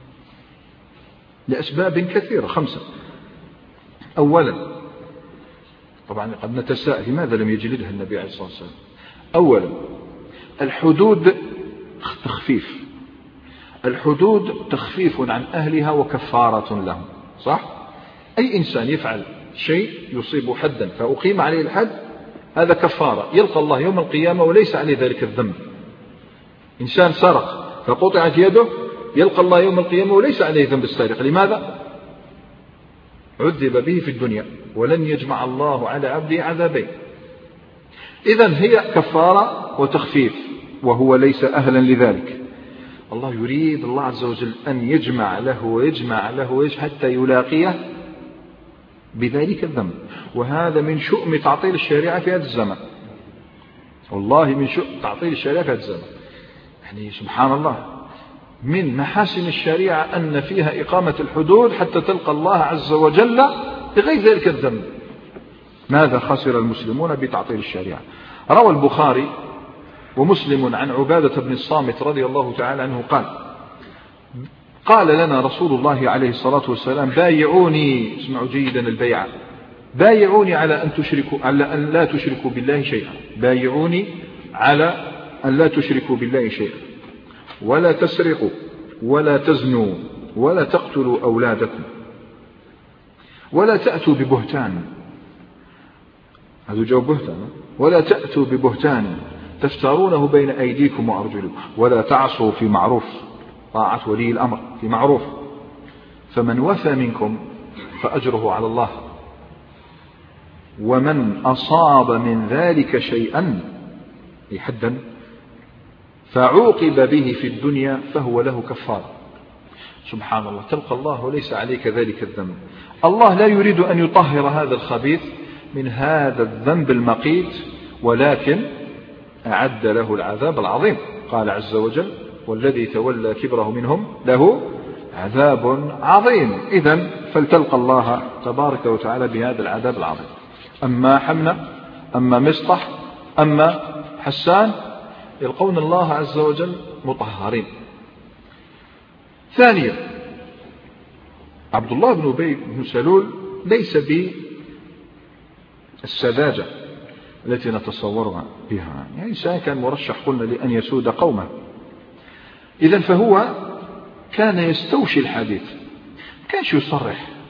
لأسباب كثيرة 5. أولا، طبعا قد نتساءل لماذا لم يجلدها النبي عليه الصلاة والسلام. أولا، الحدود تخفيف، الحدود تخفيف عن أهلها وكفارة لهم، صح؟ أي إنسان يفعل شيء يصيب حدا فأقيم عليه الحد، هذا كفارة، يلقى الله يوم القيامة وليس عليه ذلك الذنب. إنسان سرق فقطعت يده، يلقى الله يوم القيامة وليس عليه ذنب السارق. لماذا؟ عذب به في الدنيا ولن يجمع الله على عبده عذابين. إذن هي كفارة وتخفيف، وهو ليس أهلا لذلك. الله يريد الله عز وجل أن يجمع له ويجمع له حتى يلاقيه بذلك الذنب. وهذا من شؤم تعطيل الشريعة في هذا الزمن، والله من شؤم تعطيل الشريعة في هذا الزمن. يعني سبحان الله، من محاسن الشريعة أن فيها إقامة الحدود حتى تلقى الله عز وجل بغير ذلك الذنب. ماذا خسر المسلمون بتعطيل الشريعة؟ روى البخاري ومسلم عن عبادة بن الصامت رضي الله تعالى عنه قال لنا رسول الله عليه الصلاة والسلام: بايعوني، اسمعوا جيدا البيعة، بايعوني على أن لا تشركوا بالله شيئا، بايعوني على أن لا تشركوا بالله شيئا، ولا تسرقوا، ولا تزنوا، ولا تقتلوا أولادكم، ولا تأتوا ببهتان، هذا جواب بهتان، ولا تأتوا ببهتان تفترونه بين أيديكم وأرجلكم، ولا تعصوا في معروف، طاعة ولي الأمر في معروف، فمن وفى منكم فأجره على الله، ومن أصاب من ذلك شيئا حدا فعوقب به في الدنيا فهو له كفارة. سبحان الله، تلقى الله وليس عليك ذلك الذنب. الله لا يريد أن يطهر هذا الخبيث من هذا الذنب المقيت، ولكن أعد له العذاب العظيم. قال عز وجل: والذي تولى كبره منهم له عذاب عظيم. إذن فلتلقى الله تبارك وتعالى بهذا العذاب العظيم. أما حمنة، أما مصطح، أما حسان، يلقون الله عز وجل مطهرين. ثانيا، عبد الله بن أبي بن سلول ليس بالسذاجة التي نتصورها بها، يعني إنسان كان مرشح قلنا لأن يسود قومه. إذن فهو كان يستوشي الحديث، كانش يصرح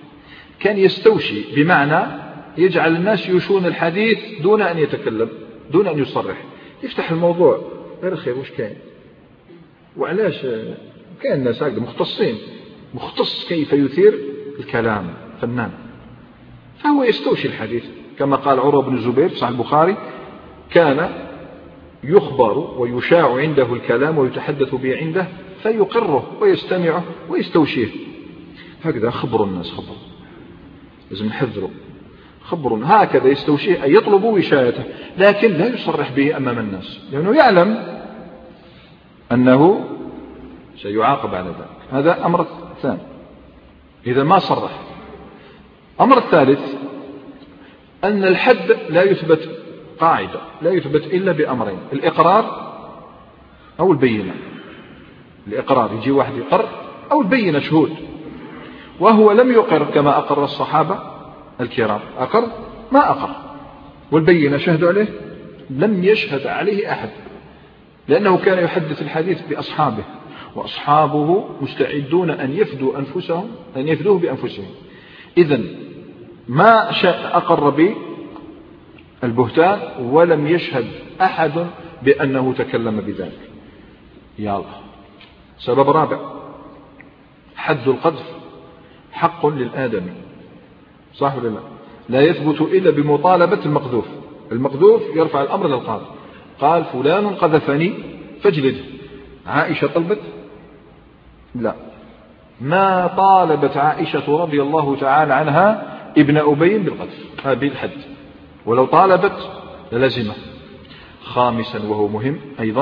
كان يستوشي، بمعنى يجعل الناس يشون الحديث دون أن يتكلم، دون أن يصرح، يفتح الموضوع غير خير وش كان وعلاش كان الناس هكذا مختصين، مختص كيف يثير الكلام، فنان. فهو يستوشي الحديث كما قال عروة بن الزبير في صحيح البخاري: كان يخبر ويشاع عنده الكلام ويتحدث به عنده فيقره ويستمعه ويستوشيه. هكذا خبر الناس، خبر لازم نحذره، خبر هكذا يستوشيه أي يطلب وشايته، لكن لا يصرح به أمام الناس لأنه يعلم أنه سيعاقب على ذلك. هذا أمر ثاني إذا ما صرح. أمر الثالث أن الحد لا يثبت، قاعدة لا يثبت إلا بأمرين: الإقرار أو البينة. الإقرار يجي واحد يقر، أو البينة شهود، وهو لم يقر كما أقر الصحابة الكرام، أقر ما أقر، والبينة شهدوا عليه لم يشهد عليه أحد، لأنه كان يحدث الحديث بأصحابه، وأصحابه مستعدون أن يفدوا أنفسهم، أن يفدوه بأنفسهم. إذن ما أقر بالبهتان ولم يشهد أحد بأنه تكلم بذلك. يا الله. سبب رابع: حد القذف حق للآدمي، صح ولا لا؟ لا يثبت إلا بمطالبة المقذوف. المقذوف يرفع الأمر للقاضي، قال فلان قذفني فاجلده. عائشة طلبت؟ لا، ما طالبت عائشة رضي الله تعالى عنها ابن أبي بالقذف بالحد، ولو طالبت للزمه. خامسا وهو مهم أيضا: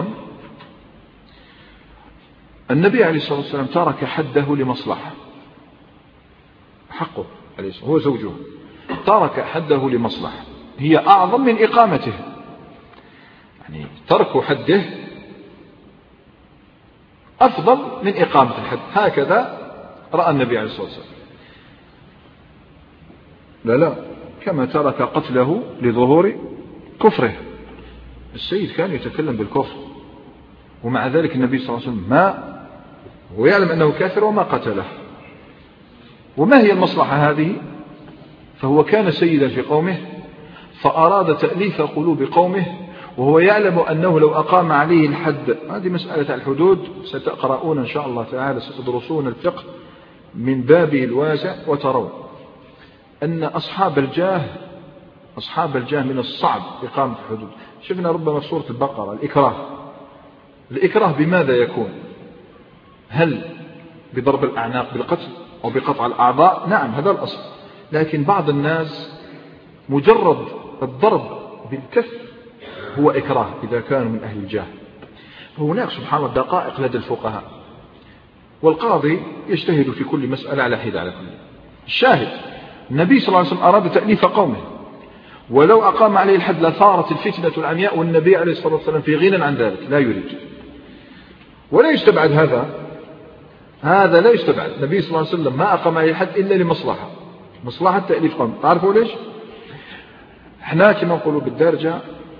النبي عليه الصلاة والسلام ترك حده لمصلحة، حقه عليه الصلاة، هو زوجه، ترك حده لمصلحة هي أعظم من إقامته، يعني ترك حده أفضل من إقامة الحد. هكذا رأى النبي عليه الصلاة والسلام. لا كما ترك قتله لظهور كفره. السيد كان يتكلم بالكفر، ومع ذلك النبي صلى الله عليه وسلم ما هو يعلم أنه كافر وما قتله. وما هي المصلحة هذه؟ فهو كان سيدا في قومه فأراد تأليف قلوب قومه، وهو يعلم أنه لو أقام عليه الحد، هذه مسألة الحدود ستقرؤون إن شاء الله تعالى، ستدرسون الفقه من بابه الواسع وترون أن أصحاب الجاه من الصعب إقامة الحدود. شفنا ربما في سورة البقرة الإكراه بماذا يكون؟ هل بضرب الأعناق بالقتل أو بقطع الأعضاء؟ نعم هذا الأصل، لكن بعض الناس مجرد الضرب بالكف هو إكراه إذا كانوا من أهل الجاه. فهناك سبحان الله دقائق لدى الفقهاء، والقاضي يجتهد في كل مسألة على حدة على كل. الشاهد النبي صلى الله عليه وسلم أراد تأليف قومه، ولو أقام عليه الحد لثارت الفتنة العمياء، والنبي عليه الصلاة والسلام في غنى عن ذلك، لا يريد. ولا يستبعد هذا لا يستبعد. النبي صلى الله عليه وسلم ما أقام عليه الحد إلا لمصلحة، مصلحة تأليف قوم. تعرفوا ليش؟ احنا كما نقولوا بالدارجة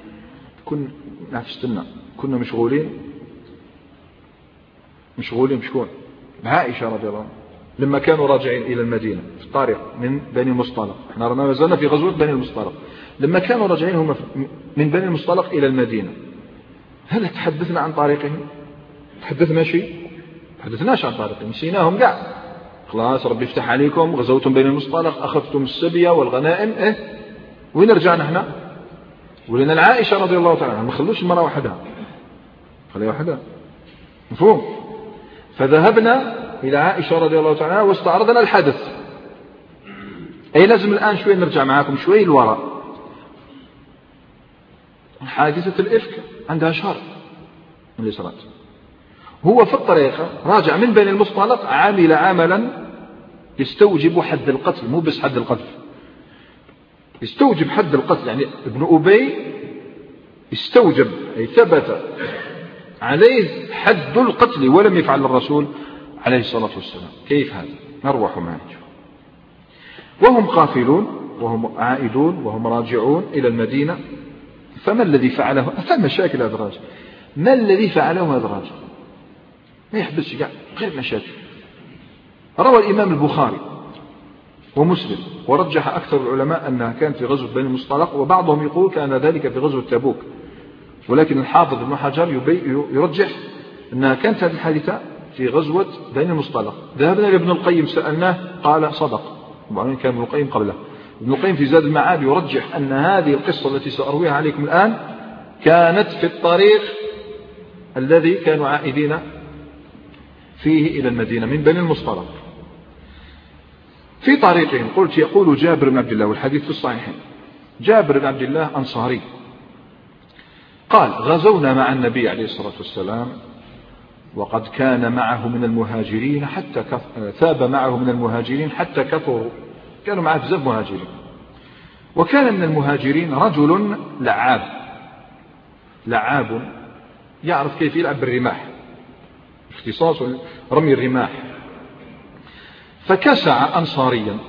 كنا مشغولين بشكون؟ بعائشة رضي الله عنها لما كانوا راجعين إلى المدينة في الطريق من بني المصطلق. احنا ما زلنا في غزوة بني المصطلق. لما كانوا راجعين هم من بني المصطلق إلى المدينة، هل تحدثنا عن طريقهم؟ تحدثنا شيء؟ تحدثناش عن طريقهم، نسيناهم قاع. خلاص ربي يفتح عليكم، غزوتم بني المصطلق، أخذتم السبية والغنائم، وين رجعنا احنا؟ ولنا العائشة رضي الله تعالى عنها، ما خلوش المرأة وحدها، خليها وحدها، مفهوم؟ فذهبنا إلى عائشة رضي الله تعالى عنها واستعرضنا الحدث. أي لازم الآن شوي نرجع معاكم شوي الوراء. حادثة الإفك عندها شهر من الإسراء. هو في الطريقة راجع من بني المصطلق، عمل عملا يستوجب حد القتل، مو بس حد القذف، يستوجب حد القتل. يعني ابن أبي استوجب، أي ثبت عليه حد القتل ولم يفعل الرسول عليه الصلاة والسلام. كيف هذا؟ نروح معه. وهم قافلون وهم عائدون وهم راجعون إلى المدينة، فما الذي فعله؟ أثنى مشاكل هذا الرجل. ما الذي فعله هذا الرجل؟ ما يحبسش قاعد غير مشاكل. روى الإمام البخاري ومسلم، ورجح أكثر العلماء أنها كانت في غزوة بني المصطلق، وبعضهم يقول كان ذلك في غزوة تبوك، ولكن الحافظ ابن حجر يرجح أنها كانت هذه الحادثة في غزوة بني المصطلق. ذهبنا لابن القيم سألناه قال صدق، وبعدين كان ابن القيم قبله. ابن القيم في زاد المعاد يرجح أن هذه القصة التي سأرويها عليكم الآن كانت في الطريق الذي كانوا عائدين فيه إلى المدينة من بني المصطلق. في طريقهم قلت يقول جابر بن عبد الله، والحديث في الصحيحين، جابر بن عبد الله أنصاري قال غزونا مع النبي عليه الصلاة والسلام وقد كان معه من المهاجرين حتى ثاب معه من المهاجرين حتى كثروا، كانوا معه بزاف مهاجرين. وكان من المهاجرين رجل لعاب يعرف كيف يلعب بالرماح، اختصاص رمي الرماح. فكسع أنصاريا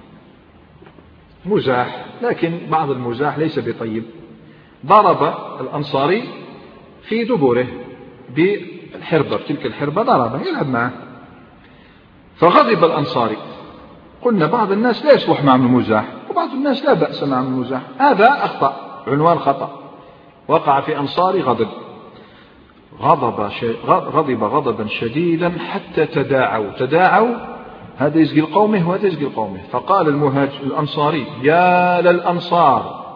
مزاح، لكن بعض المزاح ليس بطيب، ضرب الأنصاري في دبره بالحربة، تلك الحربة ضربه يلعب معه، فغضب الأنصاري. قلنا بعض الناس لا يصلح معهم المزاح، وبعض الناس لا بأس معهم المزاح، هذا أخطأ، عنوان خطأ، وقع في أنصاري غضب غضبا شديدا حتى تداعوا، هذا يزقي قومه وهذا يزقي قومه. فقال الأنصاري يا للأنصار،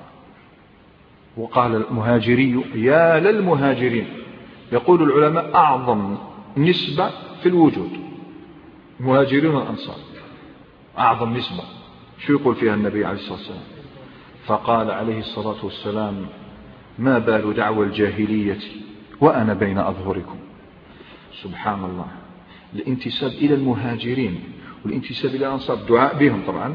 وقال المهاجري يا للمهاجرين. يقول العلماء أعظم نسبة في الوجود مهاجرين والأنصار، أعظم نسبة. شو يقول فيها النبي عليه الصلاة والسلام؟ فقال عليه الصلاة والسلام ما بال دعوى الجاهلية وأنا بين أظهركم. سبحان الله، الانتساب إلى المهاجرين والانتساب إلى الأنصار، الدعاء بهم طبعا،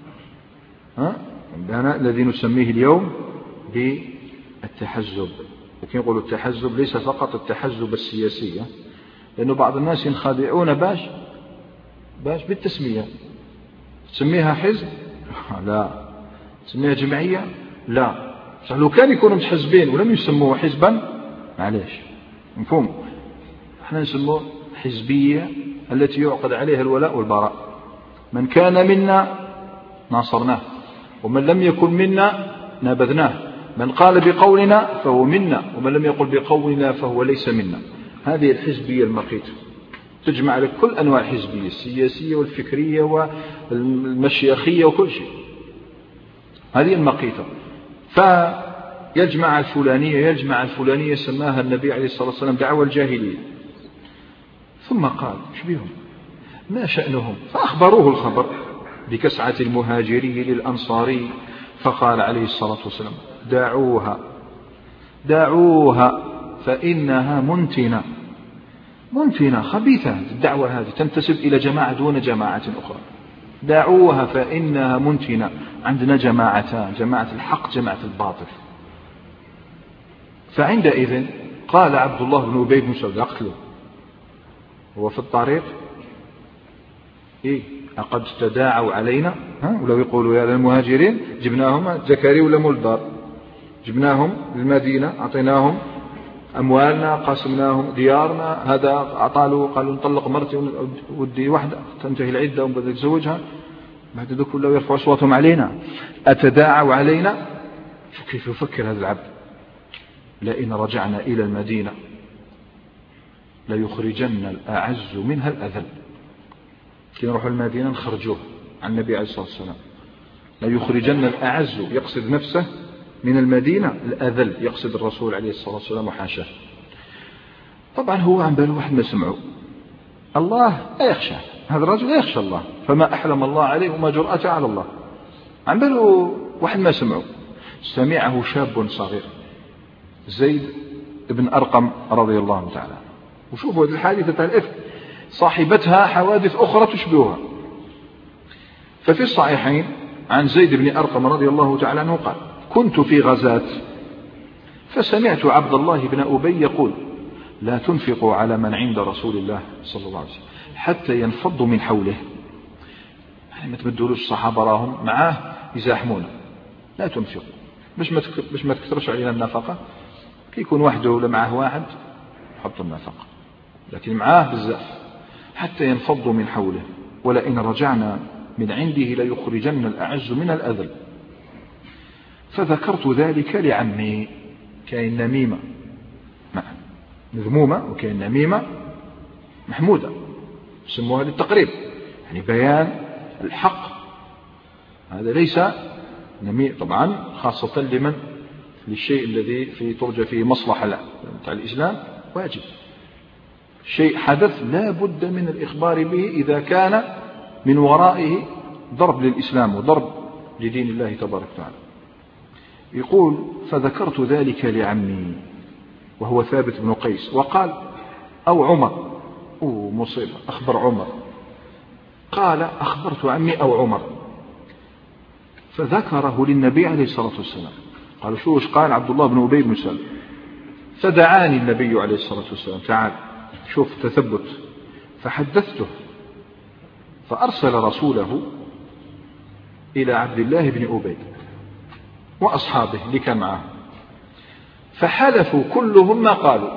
عندنا الذي نسميه اليوم بالتحزب. لكن يقولوا التحزب ليس فقط التحزب السياسي، لأنه بعض الناس ينخدعون باش بالتسمية، تسميها حزب لا، تسميها جمعية لا. لو كان يكونوا متحزبين ولم يسموه حزبا معليش مفهوم، احنا نسموه حزبية التي يعقد عليها الولاء والبراء، من كان منا ناصرناه ومن لم يكن منا نابذناه، من قال بقولنا فهو منا ومن لم يقل بقولنا فهو ليس منا. هذه الحزبية المقيتة تجمع لك كل أنواع الحزبية، السياسية والفكرية والمشيخية وكل شيء، هذه المقيتة. فيجمع الفلانية سماها النبي عليه الصلاة والسلام دعوة الجاهلية. ثم قال شبيهم ما شأنهم؟ فأخبروه الخبر بكسعة المهاجري للأنصاري، فقال عليه الصلاة والسلام دعوها فإنها منتنة خبيثة. الدعوة هذه تنتسب إلى جماعة دون جماعة أخرى، دعوها فإنها منتنة. عندنا جماعتان، جماعة الحق جماعة الباطل. فعندئذ قال عبد الله بن أبي بن سلول اقتلوا، هو في الطريق لقد تداعوا علينا، ولو يقولوا يا للمهاجرين جبناهم زكريا ولا مولدار، جبناهم للمدينة أعطيناهم أموالنا قاسمناهم ديارنا، هذا أعطاله قالوا نطلق مرتي ودي واحدة تنتهي العدة وبدأ يتزوجها، بعد ذلك كله يرفع أصواتهم علينا، أتداعوا علينا. كيف يفكر هذا العبد؟ لئن رجعنا إلى المدينة ليخرجن الأعز منها الأذل. كي نروحوا المدينة نخرجوه عن النبي عليه الصلاة والسلام، ليخرجن الأعز يقصد نفسه من المدينة، الأذل يقصد الرسول عليه الصلاة والسلام وحاشاه. طبعا هو عن باله واحد ما سمعه، الله لا يخشى، هذا الرجل لا يخشى الله، فما أحلم الله عليه وما جرأته على الله. عن باله واحد ما سمعه، سمعه شاب صغير زيد بن أرقم رضي الله تعالى. وشوفوا هذه الحادثة الإفك صاحبتها حوادث أخرى تشبهها. ففي الصحيحين عن زيد بن أرقم رضي الله تعالى عنه قال كنت في غزاة فسمعت عبد الله بن أبي يقول لا تنفقوا على من عند رسول الله صلى الله عليه وسلم حتى ينفضوا من حوله، يعني ما تبدلوش الصحابة راهم معاه يزاحمونه، لا تنفقوا باش ما تكثرش علينا النفقة، كي يكون وحده ولا معاه واحد حط النفقة، لكن معاه بزاف حتى ينفضوا من حوله. ولئن رجعنا من عنده ليخرجن الأعز من الأذل. فذكرت ذلك لعمي. كاين نميمة مذمومة وكاين نميمة محمودة سموها للتقريب، يعني بيان الحق. هذا ليس نميم طبعا، خاصة للشيء الذي ترجى فيه مصلحة تاع الإسلام واجب. شيء حدث لا بد من الإخبار به إذا كان من ورائه ضرب للإسلام وضرب لدين الله تبارك وتعالى. يقول فذكرت ذلك لعمي وهو ثابت بن قيس، وقال أو عمر، مصيبة، أخبر عمر، قال أخبرت عمي أو عمر، فذكره للنبي عليه الصلاة والسلام. قالوا شو قال عبد الله بن أبي بن سلول، فدعاني النبي عليه الصلاة والسلام، تعال شوف تثبت، فحدثته، فأرسل رسوله إلى عبد الله بن أبي وأصحابه اللي كان معه، فحلفوا كلهم ما قالوا،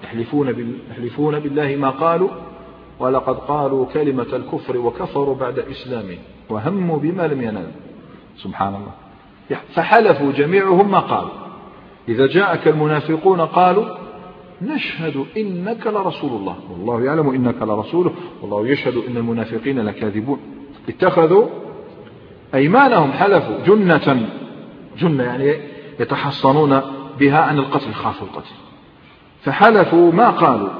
يحلفون بالله ما قالوا، ولقد قالوا كلمة الكفر وكفروا بعد إسلامه وهموا بما لم ينالوا. سبحان الله. فحلفوا جميعهم ما قالوا. إذا جاءك المنافقون قالوا نشهد إنك لرسول الله والله يعلم إنك لرسوله والله يشهد إن المنافقين لكاذبون. اتخذوا أيمانهم، حلفوا جنة يعني يتحصنون بها عن القتل، خافوا القتل، فحلفوا ما قالوا.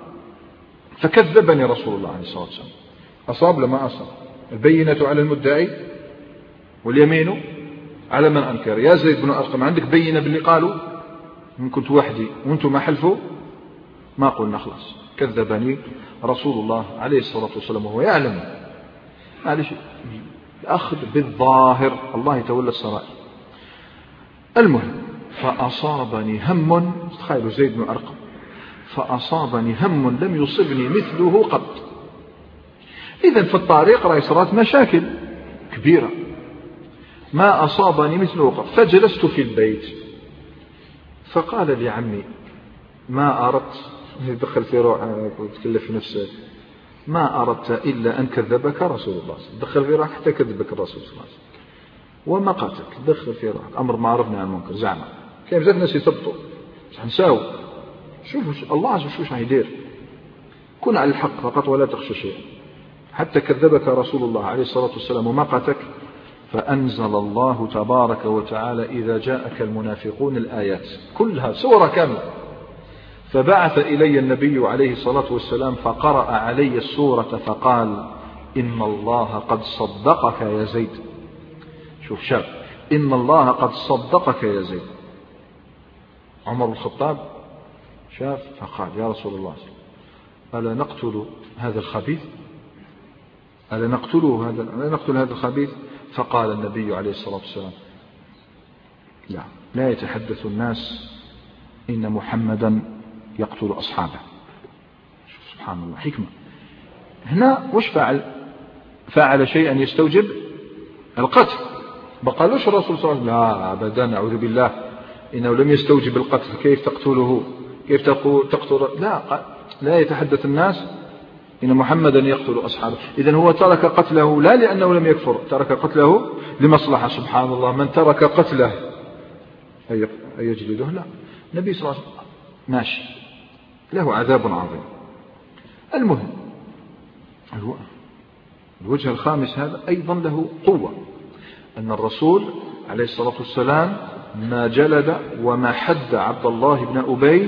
فكذبني رسول الله عليه الصلاة والسلام. أصاب لما أصاب، البينة على المدعي واليمين على من أنكر. يا زيد بن أرقم، عندك بينة باللي قالوا؟ إن كنت وحدي وأنتم ما حلفوا ما قلنا خلاص. كذبني رسول الله عليه الصلاة والسلام وهو يعلم. معلش الأخذ بالظاهر، الله يتولى السرائر. المهم فأصابني هم، تخيلوا زيد بن أرقم، فأصابني هم لم يصبني مثله قط. إذن في الطريق رأي صارت مشاكل كبيرة، ما أصابني مثله قط. فجلست في البيت، فقال لي عمي ما أردت، دخل في روحك وتكلف في نفسك، ما أردت إلا أن كذبك رسول الله، دخل في روحك حتى كذبك الرسول صلى الله عليه وسلم ومقتك، دخل في روحك أمر ما عرفنا عن المنكر. زعما كيف بزاف الناس يثبطوا نساو، شوف الله شوف راح يدير، كن على الحق فقط ولا تخشى شيء. حتى كذبك رسول الله عليه الصلاة والسلام ومقتك، فأنزل الله تبارك وتعالى إذا جاءك المنافقون الآيات كلها سورة كاملة. فبعث إلي النبي عليه الصلاة والسلام فقرأ علي السورة فقال إن الله قد صدقك يا زيد. شوف شاب، إن الله قد صدقك يا زيد. عمر بن الخطاب شاف فقال يا رسول الله ألا نقتل هذا الخبيث، ألا نقتل هذا الخبيث؟ فقال النبي عليه الصلاة والسلام لا يتحدث الناس إن محمدا يقتل أصحابه. سبحان الله، حكمة. هنا وش فعل شيئا يستوجب القتل. بقالوش الرسول صلى الله عليه وسلم لا أبدا أعوذ بالله إنه لم يستوجب القتل، كيف تقتله، كيف تقتل، لا يتحدث الناس إن محمدا يقتل أصحابه. إذن هو ترك قتله لا لأنه لم يكفر، ترك قتله لمصلحة. سبحان الله، من ترك قتله أي يجلده؟ لا، النبي صلى الله عليه وسلم ماشي له عذاب عظيم. المهم الوجه الخامس هذا أيضا له قوة، أن الرسول عليه الصلاة والسلام ما جلد وما حد عبد الله بن أبي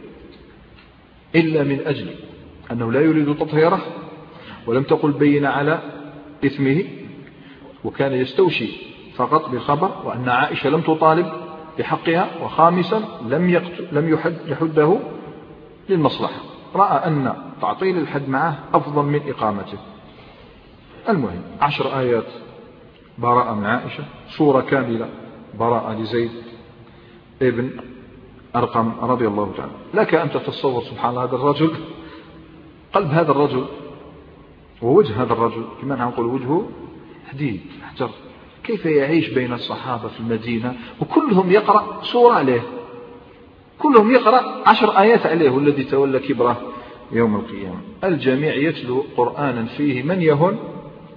إلا من أجل أنه لا يريد تطهيره، ولم تقل بين على إثمه، وكان يستوشي فقط بالخبر، وأن عائشة لم تطالب بحقها، وخامسا لم يحده للمصلحة، رأى أن تعطيل الحد معه أفضل من إقامته. المهم 10 آيات براءة من عائشة، سورة كاملة براءة لزيد ابن أرقم رضي الله تعالى. لك أن تتصور سبحان الله هذا الرجل، قلب هذا الرجل ووجه هذا الرجل كما نقول وجهه حديد حجر، كيف يعيش بين الصحابة في المدينة وكلهم يقرأ سورة عليه، كلهم يقرأ 10 آيات عليه، والذي تولى كبره يوم القيامة. الجميع يتلو قرآنا فيه من يهن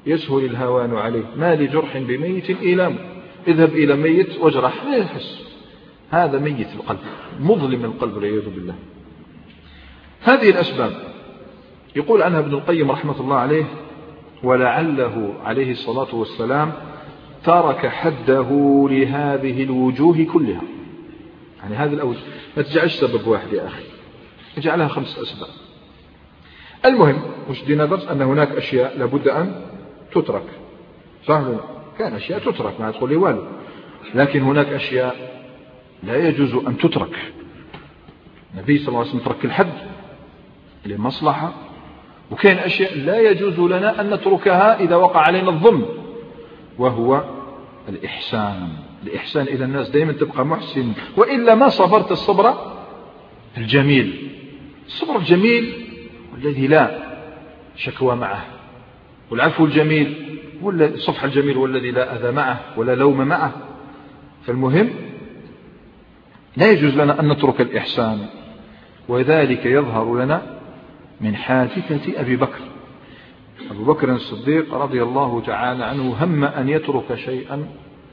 يسهل الهوان عليه، ما لجرح بميت إيلام، اذهب إلى ميت واجرح لا يحس، هذا ميت القلب، مظلم القلب والعياذ بالله. هذه الأسباب يقول عنها ابن القيم رحمة الله عليه: ولعله عليه الصلاة والسلام ترك حده لهذه الوجوه كلها. يعني هذه الأوجه ما تجعلش سبب واحد يا أخي، اجعلها 5 أسباب. المهم وش دي ندرس أن هناك أشياء لابد أن تترك، صح؟ كان أشياء تترك ما تقول لي والو، لكن هناك أشياء لا يجوز أن تترك. النبي صلى الله عليه وسلم ترك الحد لمصلحة، وكان أشياء لا يجوز لنا أن نتركها إذا وقع علينا الظلم، وهو الإحسان إلى الناس، دائما تبقى محسن، وإلا ما صبرت الصبر الجميل. الصبر الجميل والذي لا شكوى معه، والعفو الجميل والصفح الجميل والذي لا أذى معه ولا لوم معه. فالمهم لا يجوز لنا أن نترك الإحسان، وذلك يظهر لنا من حادثة أبي بكر. أبو بكر الصديق رضي الله تعالى عنه هم أن يترك شيئا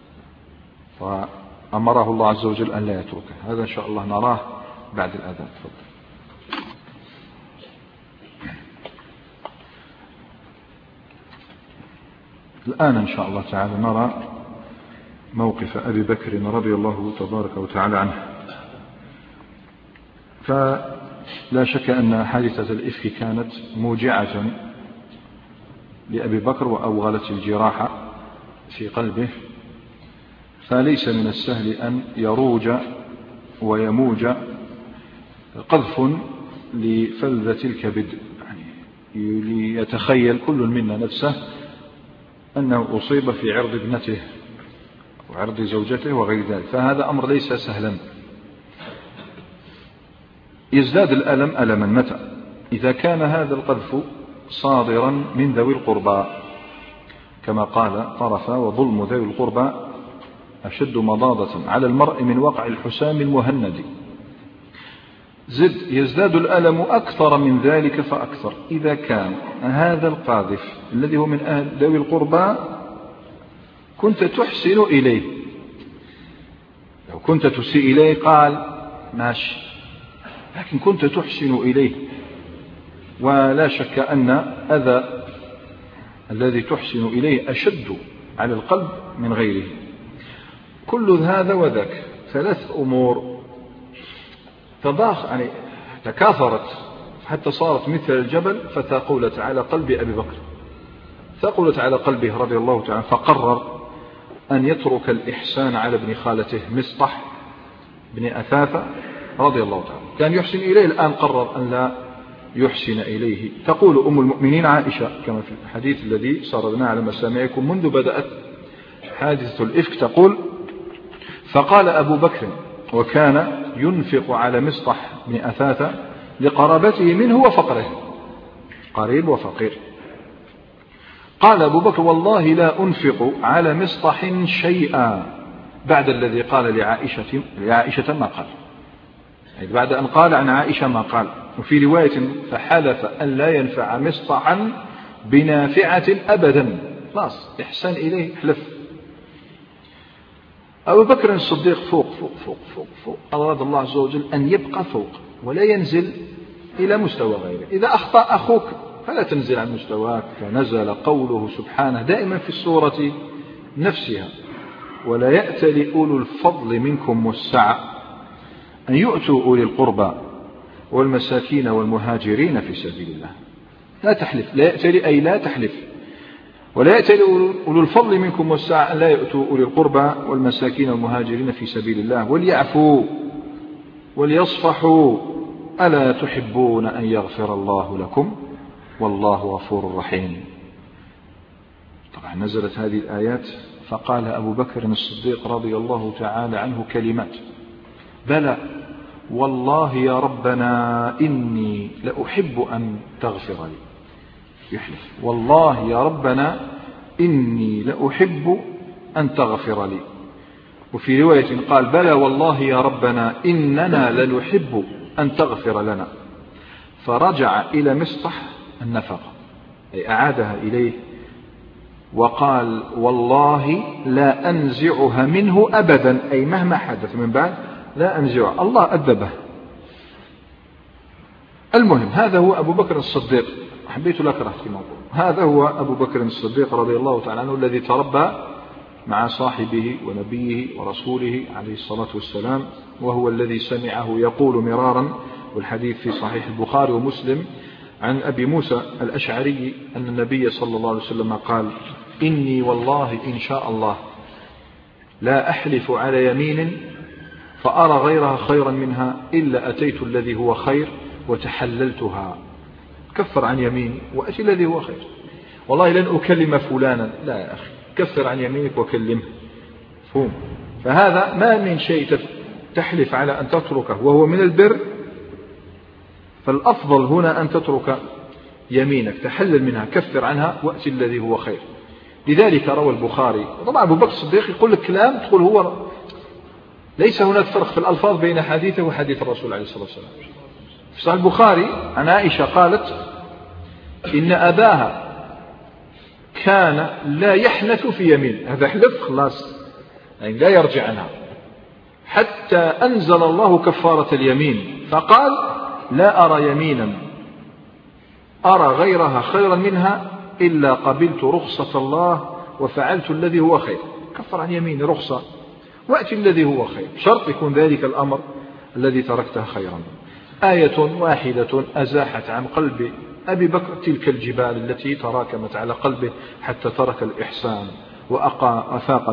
فأمره الله عز وجل أن لا يتركه. هذا إن شاء الله نراه بعد الأذان. تفضل. الآن إن شاء الله تعالى نرى موقف أبي بكر رضي الله تبارك وتعالى عنه. فلا شك أن حادثة الإفك كانت موجعة لأبي بكر وأوغلت الجراح في قلبه، فليس من السهل أن يروج ويموج قذف لفلذة الكبد، يعني ليتخيل كل منا نفسه أنه أصيب في عرض ابنته وعرض زوجته وغير ذلك، فهذا أمر ليس سهلا. يزداد الألم ألما متى؟ إذا كان هذا القذف صادرا من ذوي القربى، كما قال طرفا: وظلم ذوي القربى أشد مضاضة على المرء من وقع الحسام المهند. يزداد الألم أكثر من ذلك فأكثر إذا كان هذا القاذف الذي هو من أهل ذوي القربى كنت تحسن إليه. لو كنت تسيء إليه قال ماشي، لكن كنت تحسن إليه، ولا شك أن أذى الذي تحسن إليه أشد على القلب من غيره. كل هذا وذاك 3 أمور يعني تكاثرت حتى صارت مثل الجبل، فثقلت على قلب أبي بكر، ثقلت على قلبه رضي الله تعالى، فقرر أن يترك الإحسان على ابن خالته مصطح بن أثاثة رضي الله تعالى. كان يحسن إليه، الآن قرر أن لا يحسن إليه. تقول أم المؤمنين عائشة كما في الحديث الذي سردنا على مسامعكم منذ بدأت حادثة الإفك، تقول: فقال أبو بكر وكان ينفق على مصطح بن أثاثة لقرابته منه وفقره، قريب وفقير. قال أبو بكر: والله لا أنفق على مصطح شيئا بعد الذي قال لعائشة ما قال، يعني بعد أن قال عن عائشة ما قال. وفي رواية: فحلف أن لا ينفع مصطحا بنافعة أبدا، خلاص إحسان إليه حلف. أبو بكر الصديق فوق فوق فوق فوق فوق، أراد الله عز وجل أن يبقى فوق ولا ينزل إلى مستوى غيره. إذا أخطأ أخوك فلا تنزل عن مستواك، فنزل قوله سبحانه دائما في السورة نفسها: ولا يأتل أولو الفضل منكم والسعة أن يؤتوا أولي القربى والمساكين والمهاجرين في سبيل الله. لا تحلف، لا يأتل أي لا تحلف. ولا يأتل أولو الفضل منكم والسعة أن لا يؤتوا أولي القربى والمساكين والمهاجرين في سبيل الله وليعفوا وليصفحوا ألا تحبون أن يغفر الله لكم والله غفور رحيم. طبعا نزلت هذه الآيات، فقال أبو بكر الصديق رضي الله تعالى عنه كلمات: بلى والله يا ربنا إني لأحب أن تغفر لي. يحلف: والله يا ربنا إني لأحب أن تغفر لي. وفي رواية قال: بلى والله يا ربنا إننا لنحب أن تغفر لنا. فرجع إلى مصطح النفقة، أي أعادها إليه وقال والله لا أنزعها منه أبدا، أي مهما حدث من بعد لا أنزعها. الله أدبه. المهم هذا هو أبو بكر الصديق. حبيت الأكره في موضوع. هذا هو أبو بكر الصديق رضي الله تعالى عنه الذي تربى مع صاحبه ونبيه ورسوله عليه الصلاة والسلام، وهو الذي سمعه يقول مرارا، والحديث في صحيح البخاري ومسلم عن أبي موسى الأشعري أن النبي صلى الله عليه وسلم قال إني والله إن شاء الله لا أحلف على يمين فأرى غيرها خيرا منها إلا أتيت الذي هو خير وتحللتها. كفر عن يميني وأتي الذي هو خير. والله لن أكلم فلانا، لا يا أخي، كفر عن يمينك وكلمه. فهم. فهذا ما من شيء تحلف على أن تتركه وهو من البر، فالأفضل هنا أن تترك يمينك، تحلل منها، كفر عنها وأتي الذي هو خير. لذلك روى البخاري. طبعا أبو بكر الصديق يقول لك كلام تقول هو ليس هناك فرق في الألفاظ بين حديثه وحديث الرسول عليه الصلاة والسلام. في صحيح البخاري عن عائشة قالت إن أباها كان لا يحنث في يمين، هذا حلف خلاص يعني لا يرجع عنها، حتى أنزل الله كفارة اليمين فقال لا أرى يمينا أرى غيرها خيرا منها إلا قبلت رخصة الله وفعلت الذي هو خير. كفر عن يمين رخصة وأتي الذي هو خير، شرط يكون ذلك الأمر الذي تركته خيرا. آية واحدة أزاحت عن قلب أبي بكر تلك الجبال التي تراكمت على قلبه حتى ترك الإحسان وأفاق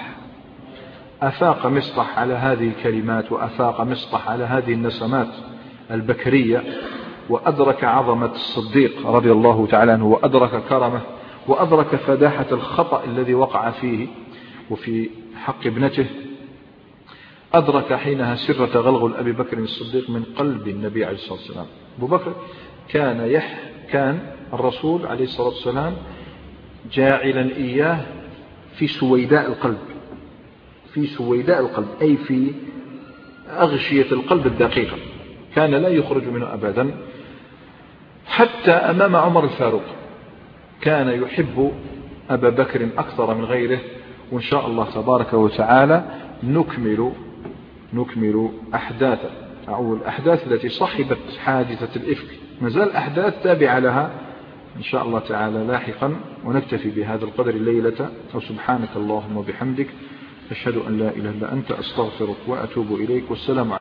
مصطح على هذه الكلمات، وأفاق مصطح على هذه النسمات البكرية، وأدرك عظمة الصديق رضي الله تعالى عنه، وأدرك كرمه، وأدرك فداحة الخطأ الذي وقع فيه وفي حق ابنته. أدرك حينها سر تغلغل أبي بكر الصديق من قلب النبي عليه الصلاة والسلام. أبو بكر كان الرسول عليه الصلاة والسلام جاعلا إياه في سويداء القلب، أي في أغشية القلب الدقيقة، كان لا يخرج منه أبدا. حتى أمام عمر الفاروق كان يحب أبا بكر أكثر من غيره. وإن شاء الله تبارك وتعالى نكمل أحداث أو الأحداث التي صحبت حادثة الإفك، مازال أحداث تابعة لها إن شاء الله تعالى لاحقا. ونكتفي بهذا القدر الليلة، وسبحانك اللهم وبحمدك أشهد أن لا إله إلا أنت أستغفرك وأتوب إليك، والسلام عليكم.